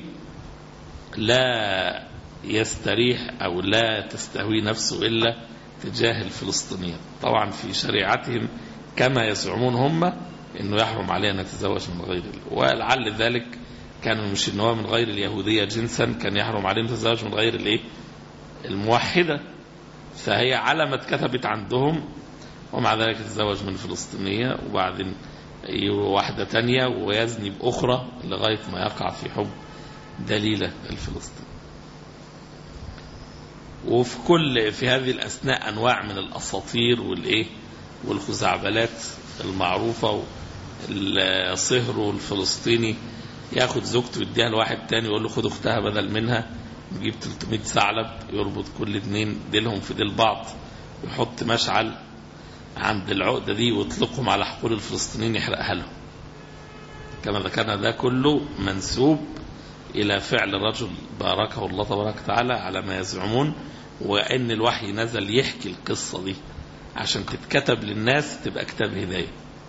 لا يستريح أو لا تستهوي نفسه إلا تجاه الفلسطينيين. طبعا في شريعتهم كما يزعمون هم إنه يحرم عليه أن يتزوج من غير، ولعل ذلك كان مش إنه من غير اليهودية جنسا، كان يحرم عليه أن يتزوج من غير الإيه؟ الموحدة. فهي علامة كتبت عندهم، ومع ذلك يتزوج من فلسطينية وبعدين واحدة تانية ويزني بأخرى لغاية ما يقع في حب دليلة الفلسطيني. وفي كل في هذه الأثناء أنواع من الأساطير والإيه والخزعبلات المعروفة. الصهر الفلسطيني ياخد زوجته يديها لواحد تاني يقول له خد أختها بدل منها، يجيب ثلاثمائة ثعلب يربط كل اثنين ديلهم في ديل بعض ويحط مشعل عند العقدة دي ويطلقهم على حقول الفلسطينيين يحرقها لهم. كما ذكرنا ده كله منسوب إلى فعل رجل باركه الله تبارك وتعالى على ما يزعمون، وأن الوحي نزل يحكي القصة دي عشان تتكتب للناس تبقى كتاب هداية.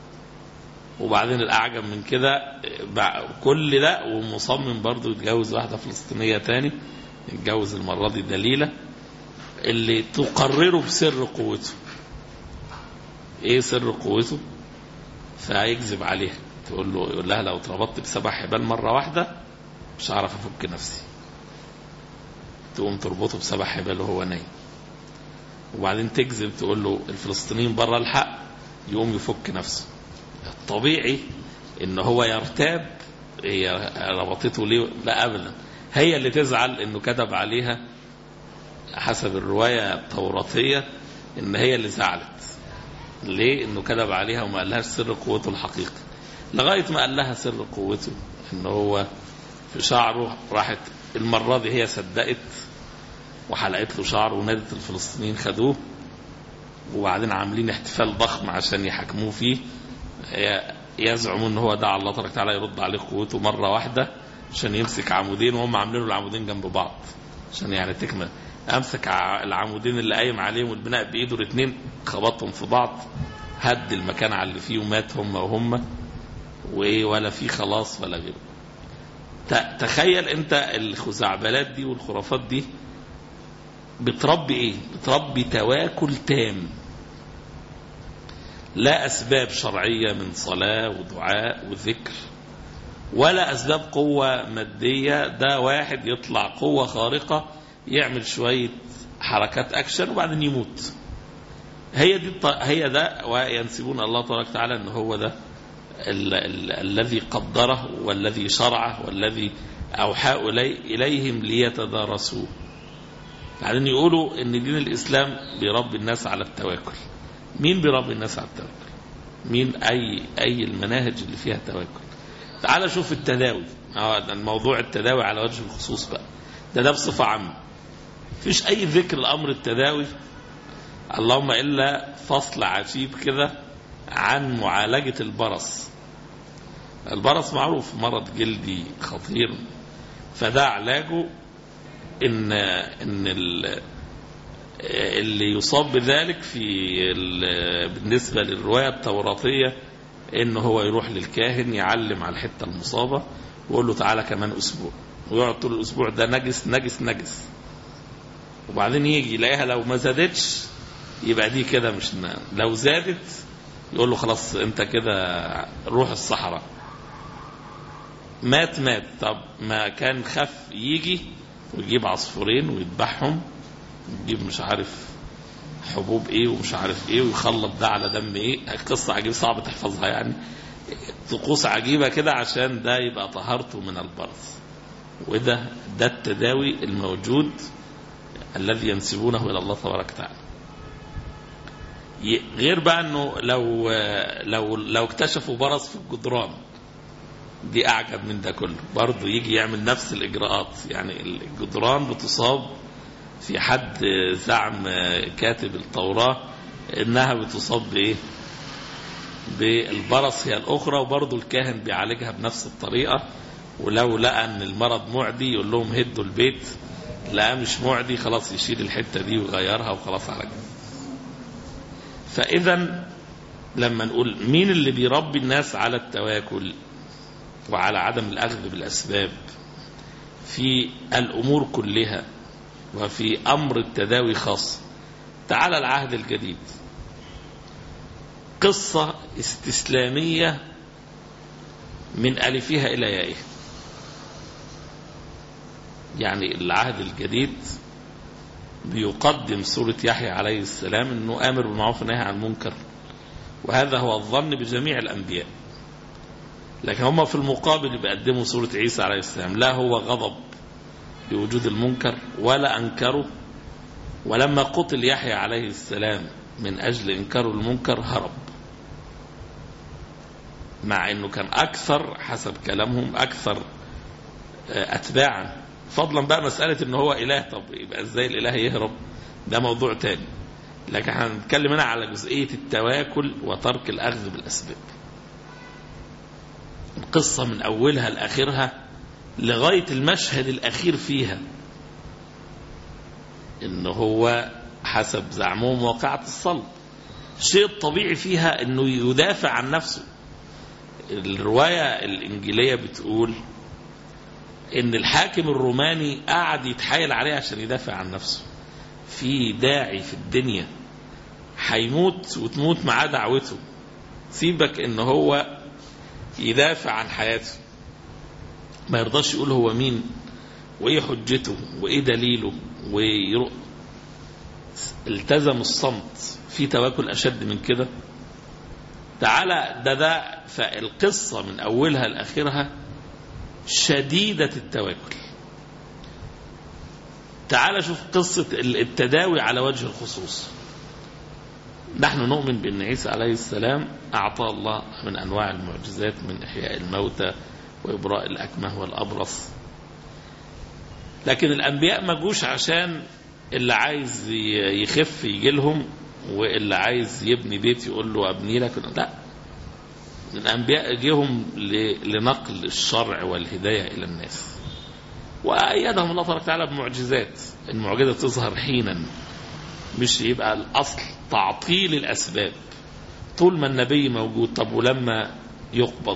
وبعدين الأعجب من كده كل ده ومصمم برضو يتجوز واحدة فلسطينية تاني، يتجوز المرة دي دليلة اللي تقرره بسر قوته. ايه سر قوته؟ فيكذب عليها، تقول له يقول لها لو اتربطت بسبع حبال مرة واحدة مش هعرف افك نفسي، تقوم تربطه بسبع حبال وهو نايم. وبعدين تكذب تقول له الفلسطينيين بره الحق، يقوم يفك نفسه. الطبيعي ان هو يرتاب هي ربطته ليه؟ لا ابدا، هي اللي تزعل انه كتب عليها حسب الرواية التوراتية ان هي اللي زعلت. ليه؟ انه كذب عليها وما قالهاش سر قوته الحقيقي، لغاية ما قال لها سر قوته انه هو في شعره. راحت المرة دي هي صدقت وحلقت له شعره ونادت الفلسطينيين خدوه، وبعدين عاملين احتفال ضخم عشان يحكموه فيه. يزعمون ان هو دعا الله تبارك وتعالى يرد عليه قوته مرة واحدة عشان يمسك عمودين، وهم عاملين العمودين جنب بعض عشان يعني تكمل. امسك العمودين اللي قايم عليهم البناء بايده الاثنين، خبطهم في بعض، هد المكان على اللي فيه ومات هم وهم، وايه ولا في خلاص ولا غيره. تخيل انت الخزعبلات دي والخرافات دي بتربي ايه؟ بتربي تواكل تام، لا اسباب شرعية من صلاة ودعاء وذكر ولا اسباب قوة مادية. ده واحد يطلع قوة خارقة يعمل شوية حركات أكشن وبعدين يموت. هي دي هي ده، وينسبون الله تبارك وتعالى أنه هو ده ال ال الذي قدره والذي شرعه والذي أوحى إليهم ليتدارسوه. بعدين يقولوا أن دين الإسلام بيربي الناس على التواكل. مين بيربي الناس على التواكل؟ مين؟ أي أي المناهج اللي فيها تواكل. تعال شوف التداوي، الموضوع التداوي على وجه الخصوص بقى، ده ده بصفة عامة فيش أي ذكر الأمر التداوي، اللهم إلا فصل عجيب كده عن معالجة البرص. البرص معروف مرض جلدي خطير، فده علاجه إن إن اللي يصاب بذلك في بالنسبة للرواية التوراتية إنه هو يروح للكاهن يعلم على الحتة المصابة ويقول له تعالى كمان أسبوع، ويقعد طول الأسبوع ده نجس نجس نجس، وبعدين يجي يلاقيها لو ما زادتش يبقى دي كده مش نا. لو زادت يقول له خلاص انت كده روح الصحراء. مات مات. طب ما كان خف يجي ويجيب عصفورين ويذبحهم، ويجيب مش عارف حبوب ايه ومش عارف ايه، ويخلط ده على دم ايه. قصة عجيبة صعبة تحفظها يعني، طقوس عجيبة كده عشان ده يبقى طهارته من البرص. وده ده التداوي الموجود الذي ينسبونه إلى الله تبارك وتعالى. غير بقى انه لو لو لو اكتشفوا برص في الجدران، دي اعجب من ده كله. برضه يجي يعمل نفس الاجراءات. يعني الجدران بتصاب، في حد زعم كاتب التوراة انها بتصاب بايه؟ بالبرص هي الاخرى، وبرضه الكاهن بيعالجها بنفس الطريقة. ولو لقى ان المرض معدي يقول لهم هدوا البيت، لا مش معدي خلاص يشيل الحتة دي ويغيرها وخلاص على كده. فإذا لما نقول مين اللي بيربي الناس على التواكل وعلى عدم الأخذ بالأسباب في الأمور كلها وفي أمر التداوي خاص، تعالى العهد الجديد، قصة استسلامية من ألفها إلى يائها. يعني العهد الجديد بيقدم سورة يحيى عليه السلام انه امر بالمعروف ونهي عن المنكر، وهذا هو الظن بجميع الانبياء. لكن هم في المقابل بيقدموا سورة عيسى عليه السلام، لا هو غضب بوجود المنكر ولا انكره، ولما قتل يحيى عليه السلام من اجل انكاره المنكر هرب، مع انه كان اكثر حسب كلامهم اكثر اتباعا. فضلا بقى مسألة انه هو اله، طب يبقى ازاي الاله يهرب؟ ده موضوع تاني. لكن احنا هنتكلم هنا على جزئية التواكل وترك الاخذ بالاسباب. القصة من اولها لاخرها لغاية المشهد الاخير فيها انه هو حسب زعمهم واقعة الصلب. الشيء الطبيعي فيها انه يدافع عن نفسه. الرواية الانجيلية بتقول ان الحاكم الروماني قاعد يتحايل عليه عشان يدافع عن نفسه. في داعي في الدنيا هيموت وتموت معاه دعوته، سيبك ان هو يدافع عن حياته، ما يرضاش يقول هو مين وايه حجته وايه دليله، ويرق. التزم الصمت. في تواكل اشد من كده؟ تعالى ده ده فالقصة من اولها لاخرها شديدة التواكل. تعال شوف قصة التداوي على وجه الخصوص. نحن نؤمن بأن عيسى عليه السلام أعطى الله من أنواع المعجزات، من إحياء الموتى وإبراء الأكمه والأبرص. لكن الأنبياء ما جوش عشان اللي عايز يخف يجي لهم، واللي عايز يبني بيت يقول له أبني لك. لا، الأنبياء جيهم لنقل الشرع والهداية إلى الناس، وأيدهم الله تبارك وتعالى بمعجزات. المعجزة تظهر حينا، مش يبقى الأصل تعطيل الأسباب طول ما النبي موجود. طب ولما يقبض؟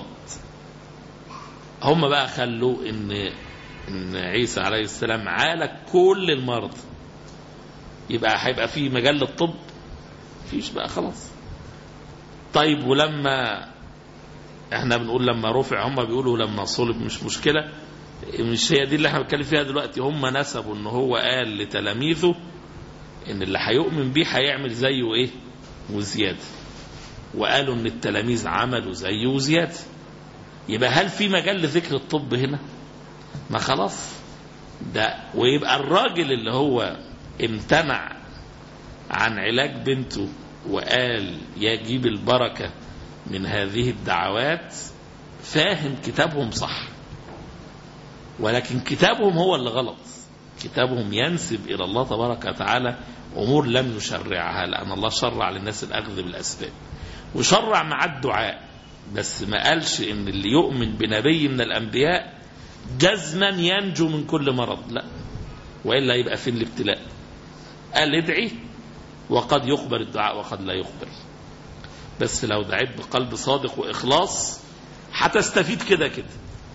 هم بقى خلوا إن, إن عيسى عليه السلام عالج كل المرض، يبقى هيبقى في مجال للطب؟ فيش بقى خلاص. طيب ولما احنا بنقول لما رفع، هم بيقولوا لما صلب، مش مشكلة، مش هي دي اللي احنا بنتكلم فيها دلوقتي. هم نسبوا ان هو قال لتلاميذه ان اللي هيؤمن بيه هيعمل زيه ايه وزيادة، وقالوا ان التلاميذ عملوا زيه وزيادة. يبقى هل في مجال لذكر الطب هنا؟ ما خلاص ده. ويبقى الراجل اللي هو امتنع عن علاج بنته وقال يجيب البركة من هذه الدعوات فاهم كتابهم صح، ولكن كتابهم هو اللي غلط. كتابهم ينسب إلى الله تبارك وتعالى أمور لم يشرعها، لأن الله شرع للناس الأخذ بالأسباب، وشرع مع الدعاء، بس ما قالش إن اللي يؤمن بنبي من الأنبياء جزما ينجو من كل مرض. لا، وإلا يبقى فين الابتلاء؟ قال ادعي وقد يقبل الدعاء وقد لا يقبل، بس لو دعيت بقلب صادق وإخلاص هتستفيد كده كده.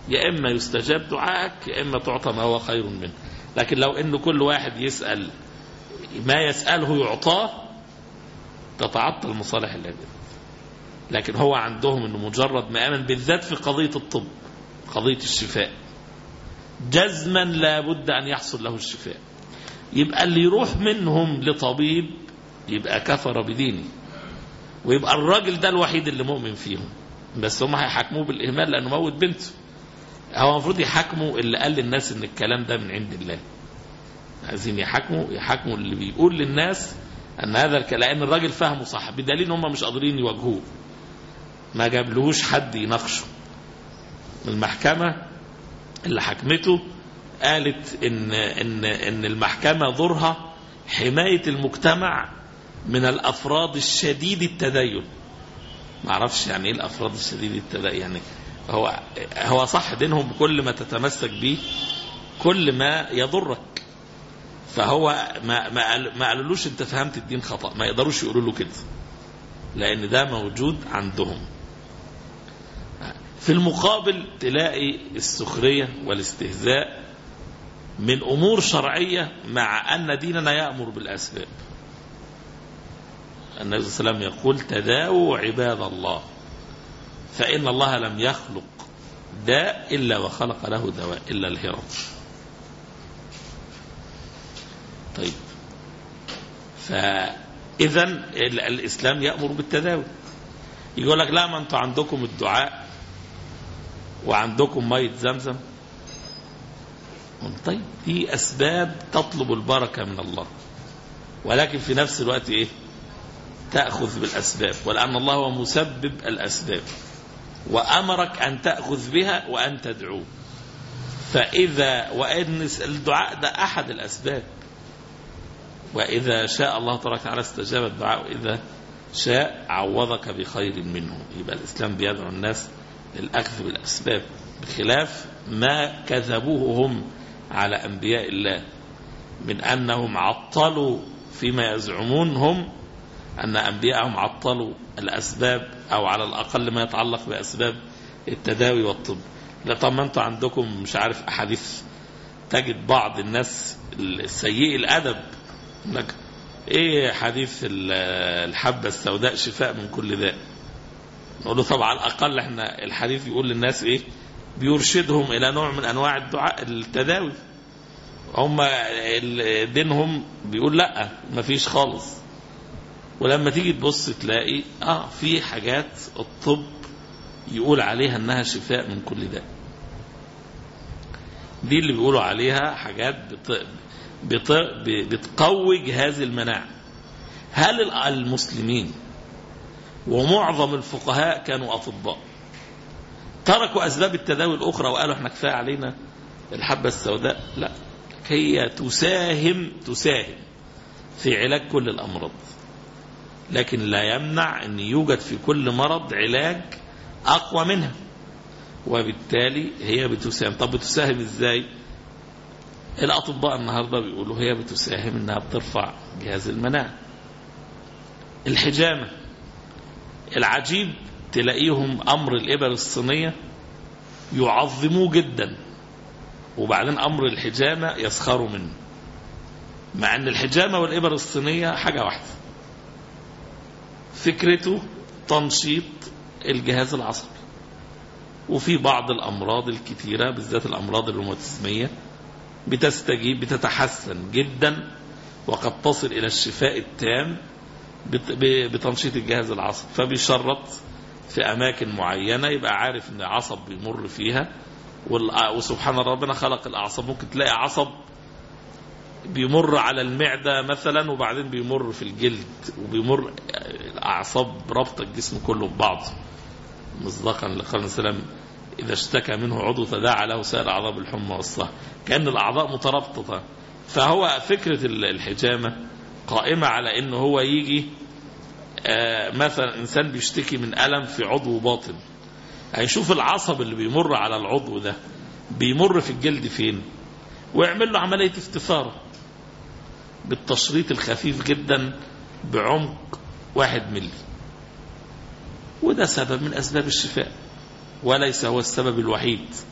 يا إما يستجاب دعائك يا إما تعطى ما هو خير منه. لكن لو إن كل واحد يسأل ما يسأله يعطاه تتعطل مصالح العباد. لكن هو عندهم إنه مجرد ما آمن، بالذات في قضية الطب، قضية الشفاء، جزما لا بد أن يحصل له الشفاء، يبقى اللي يروح منهم لطبيب يبقى كفر بدينه، ويبقى الراجل ده الوحيد اللي مؤمن فيهم. بس هم هيحكموه بالإهمال لأنه موت بنته. هو المفروض يحكموا اللي قال للناس إن الكلام ده من عند الله. عايزين يحكموا يحكموا اللي بيقول للناس أن هذا الكلام، لأن الراجل فهمه صح، بدليل إن هم مش قادرين يواجهوه، ما جابلهوش حد يناقشه. المحكمة اللي حكمته قالت إن إن إن المحكمة دورها حماية المجتمع من الأفراد الشديد التدين. ما اعرفش يعني ايه الافراد الشديد التدين، يعني هو هو صح دينهم كل ما تتمسك به كل ما يضرك. فهو ما ما ما قالولوش انت فهمت الدين خطأ، ما يقدروش يقولوا له كده، لان ده موجود عندهم. في المقابل تلاقي السخرية والاستهزاء من امور شرعية، مع ان ديننا يأمر بالاسباب. النبي صلى الله عليه وسلم يقول تداووا عباد الله فإن الله لم يخلق داء إلا وخلق له دواء إلا الهرم. طيب، فإذا الإسلام يأمر بالتداوي. يقول لك لا، ما أنتوا عندكم الدعاء وعندكم مية زمزم. طيب، دي أسباب تطلب البركة من الله، ولكن في نفس الوقت إيه؟ تأخذ بالأسباب، ولأن الله هو مسبب الأسباب وأمرك أن تأخذ بها وأن تدعو. فإذا وإن الدعاء ده أحد الأسباب، وإذا شاء الله تبارك وتعالى استجاب الدعاء، وإذا شاء عوضك بخير منه. يبقى الإسلام بيدعو الناس للأخذ بالأسباب، بخلاف ما كذبوه هم على أنبياء الله من أنهم عطلوا فيما يزعمون هم أن أنبياءهم عطلوا الأسباب، أو على الأقل ما يتعلق بأسباب التداوي والطب. لا، طب ما أنتوا عندكم مش عارف أحاديث، تجد بعض الناس السيء الأدب لك إيه حديث الحبة السوداء شفاء من كل داء. نقول له طبعا على الأقل إحنا الحديث يقول للناس إيه؟ بيرشدهم إلى نوع من أنواع الدعاء التداوي. هم دينهم بيقول لا، مفيش خالص. ولما تيجي تبص تلاقي اه في حاجات الطب يقول عليها انها شفاء من كل داء. دي اللي بيقولوا عليها حاجات بت... بت... بتقوي جهاز المناعة. هل المسلمين ومعظم الفقهاء كانوا أطباء تركوا أسباب التداوي الأخرى وقالوا احنا كفاية علينا الحبة السوداء؟ لا، هي تساهم تساهم في علاج كل الأمراض، لكن لا يمنع أن يوجد في كل مرض علاج أقوى منها، وبالتالي هي بتساهم. طب بتساهم إزاي؟ الأطباء النهاردة بيقولوا هي بتساهم أنها بترفع جهاز المناعة. الحجامة العجيب تلاقيهم أمر الإبر الصينية يعظموه جدا، وبعدين أمر الحجامة يسخروا منه، مع أن الحجامة والإبر الصينية حاجة واحدة، فكرته تنشيط الجهاز العصبي. وفي بعض الأمراض الكثيرة بالذات الأمراض الروماتيزمية بتستجيب بتتحسن جدا، وقد تصل إلى الشفاء التام بتنشيط الجهاز العصبي. فبيشرط في أماكن معينة يبقى عارف أن عصب بيمر فيها، وسبحان ربنا خلق الأعصاب. ممكن تلاقي عصب بيمر على المعدة مثلا وبعدين بيمر في الجلد، وبيمر الأعصاب ربط الجسم كله ببعض، مصداقا لقول السلام إذا اشتكى منه عضو تداعى له سائر أعضاء بالحمى والصهد، كأن الأعضاء مترابطة. فهو فكرة الحجامة قائمة على إنه هو يجي آه مثلا إنسان بيشتكي من ألم في عضو باطن، هيشوف العصب اللي بيمر على العضو ده بيمر في الجلد فين، ويعمل له عملية استثارة بالتشريط الخفيف جدا بعمق واحد ملي. وده سبب من أسباب الشفاء، وليس هو السبب الوحيد،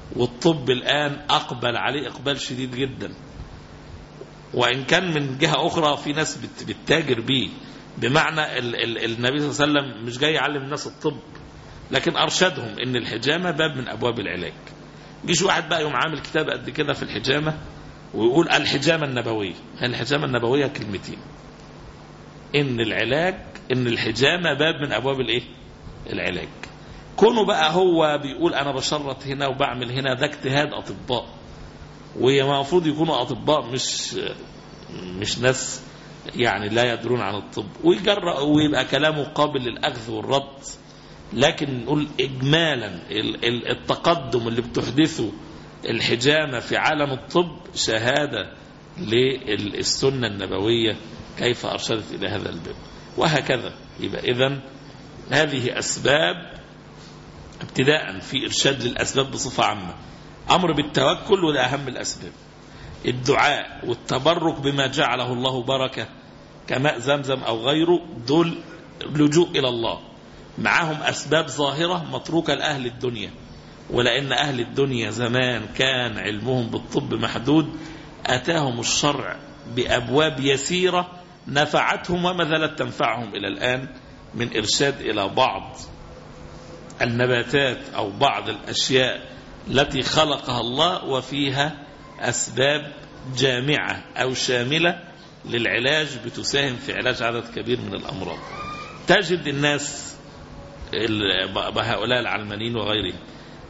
والطب الآن أقبل عليه إقبال شديد جدا، وإن كان من جهة أخرى في ناس بتتاجر به، بمعنى ال ال النبي صلى الله عليه وسلم مش جاي يعلم الناس الطب، لكن أرشدهم إن الحجامة باب من أبواب العلاج. جيش واحد بقى يوم عامل كتاب قد كده في الحجامة ويقول الحجامة النبوية. الحجامة النبوية كلمتين، إن العلاج إن الحجامة باب من أبواب الإيه؟ العلاج. كونه بقى هو بيقول أنا بشرط هنا وبعمل هنا، ده اجتهاد أطباء، ومفروض يكونوا أطباء مش مش ناس يعني لا يدرون عن الطب، ويجرأ ويبقى كلامه قابل للأخذ والرد. لكن نقول إجمالا التقدم اللي بتحدثه الحجامة في عالم الطب شهادة للسنة النبوية كيف أرشدت إلى هذا الباب، وهكذا. يبقى إذن هذه أسباب ابتداء في إرشاد للأسباب بصفة عامة. أمر بالتوكل وده أهم الأسباب. الدعاء والتبرك بما جعله الله بركة كماء زمزم أو غيره، دول لجوء إلى الله، معهم أسباب ظاهرة متروكة لأهل الدنيا. ولأن أهل الدنيا زمان كان علمهم بالطب محدود، أتاهم الشرع بأبواب يسيرة نفعتهم وما زالت تنفعهم إلى الآن، من إرشاد إلى بعض النباتات أو بعض الأشياء التي خلقها الله وفيها أسباب جامعة أو شاملة للعلاج بتساهم في علاج عدد كبير من الأمراض. تجد الناس بهؤلاء العلمانيين وغيرهم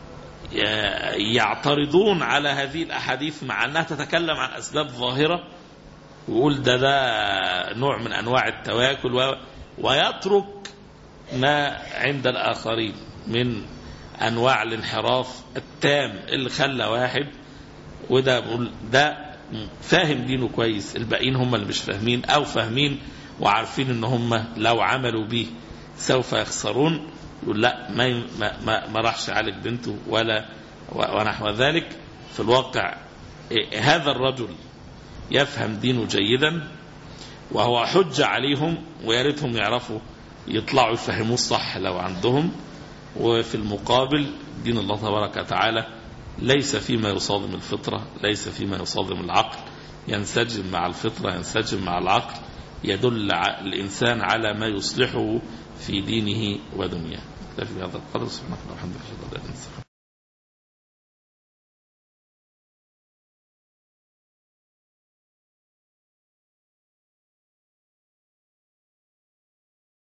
يعترضون على هذه الأحاديث مع أنها تتكلم عن أسباب ظاهرة، ويقول ده ده نوع من أنواع التواكل، ويترك ما عند الآخرين من أنواع الانحراف التام اللي خلى واحد، وده بقول ده فاهم دينه كويس، الباقيين هم اللي مش فاهمين أو فاهمين وعارفين إن هم لو عملوا به سوف يخسرون، يقول لا ما ما ما راحش يعالج بنته ولا ونحو ذلك. في الواقع هذا الرجل يفهم دينه جيدا وهو حجة عليهم، ويا ريتهم يعرفوا يطلعوا يفهموه الصح لو عندهم. وفي المقابل دين الله تبارك وتعالى ليس فيما يصادم الفطرة، ليس فيما يصادم العقل، ينسجم مع الفطرة، ينسجم مع العقل، يدل الإنسان على ما يصلحه في دينه ودنياه. نكتفي بهذا القدر. سبحانك اللهم وبحمدك.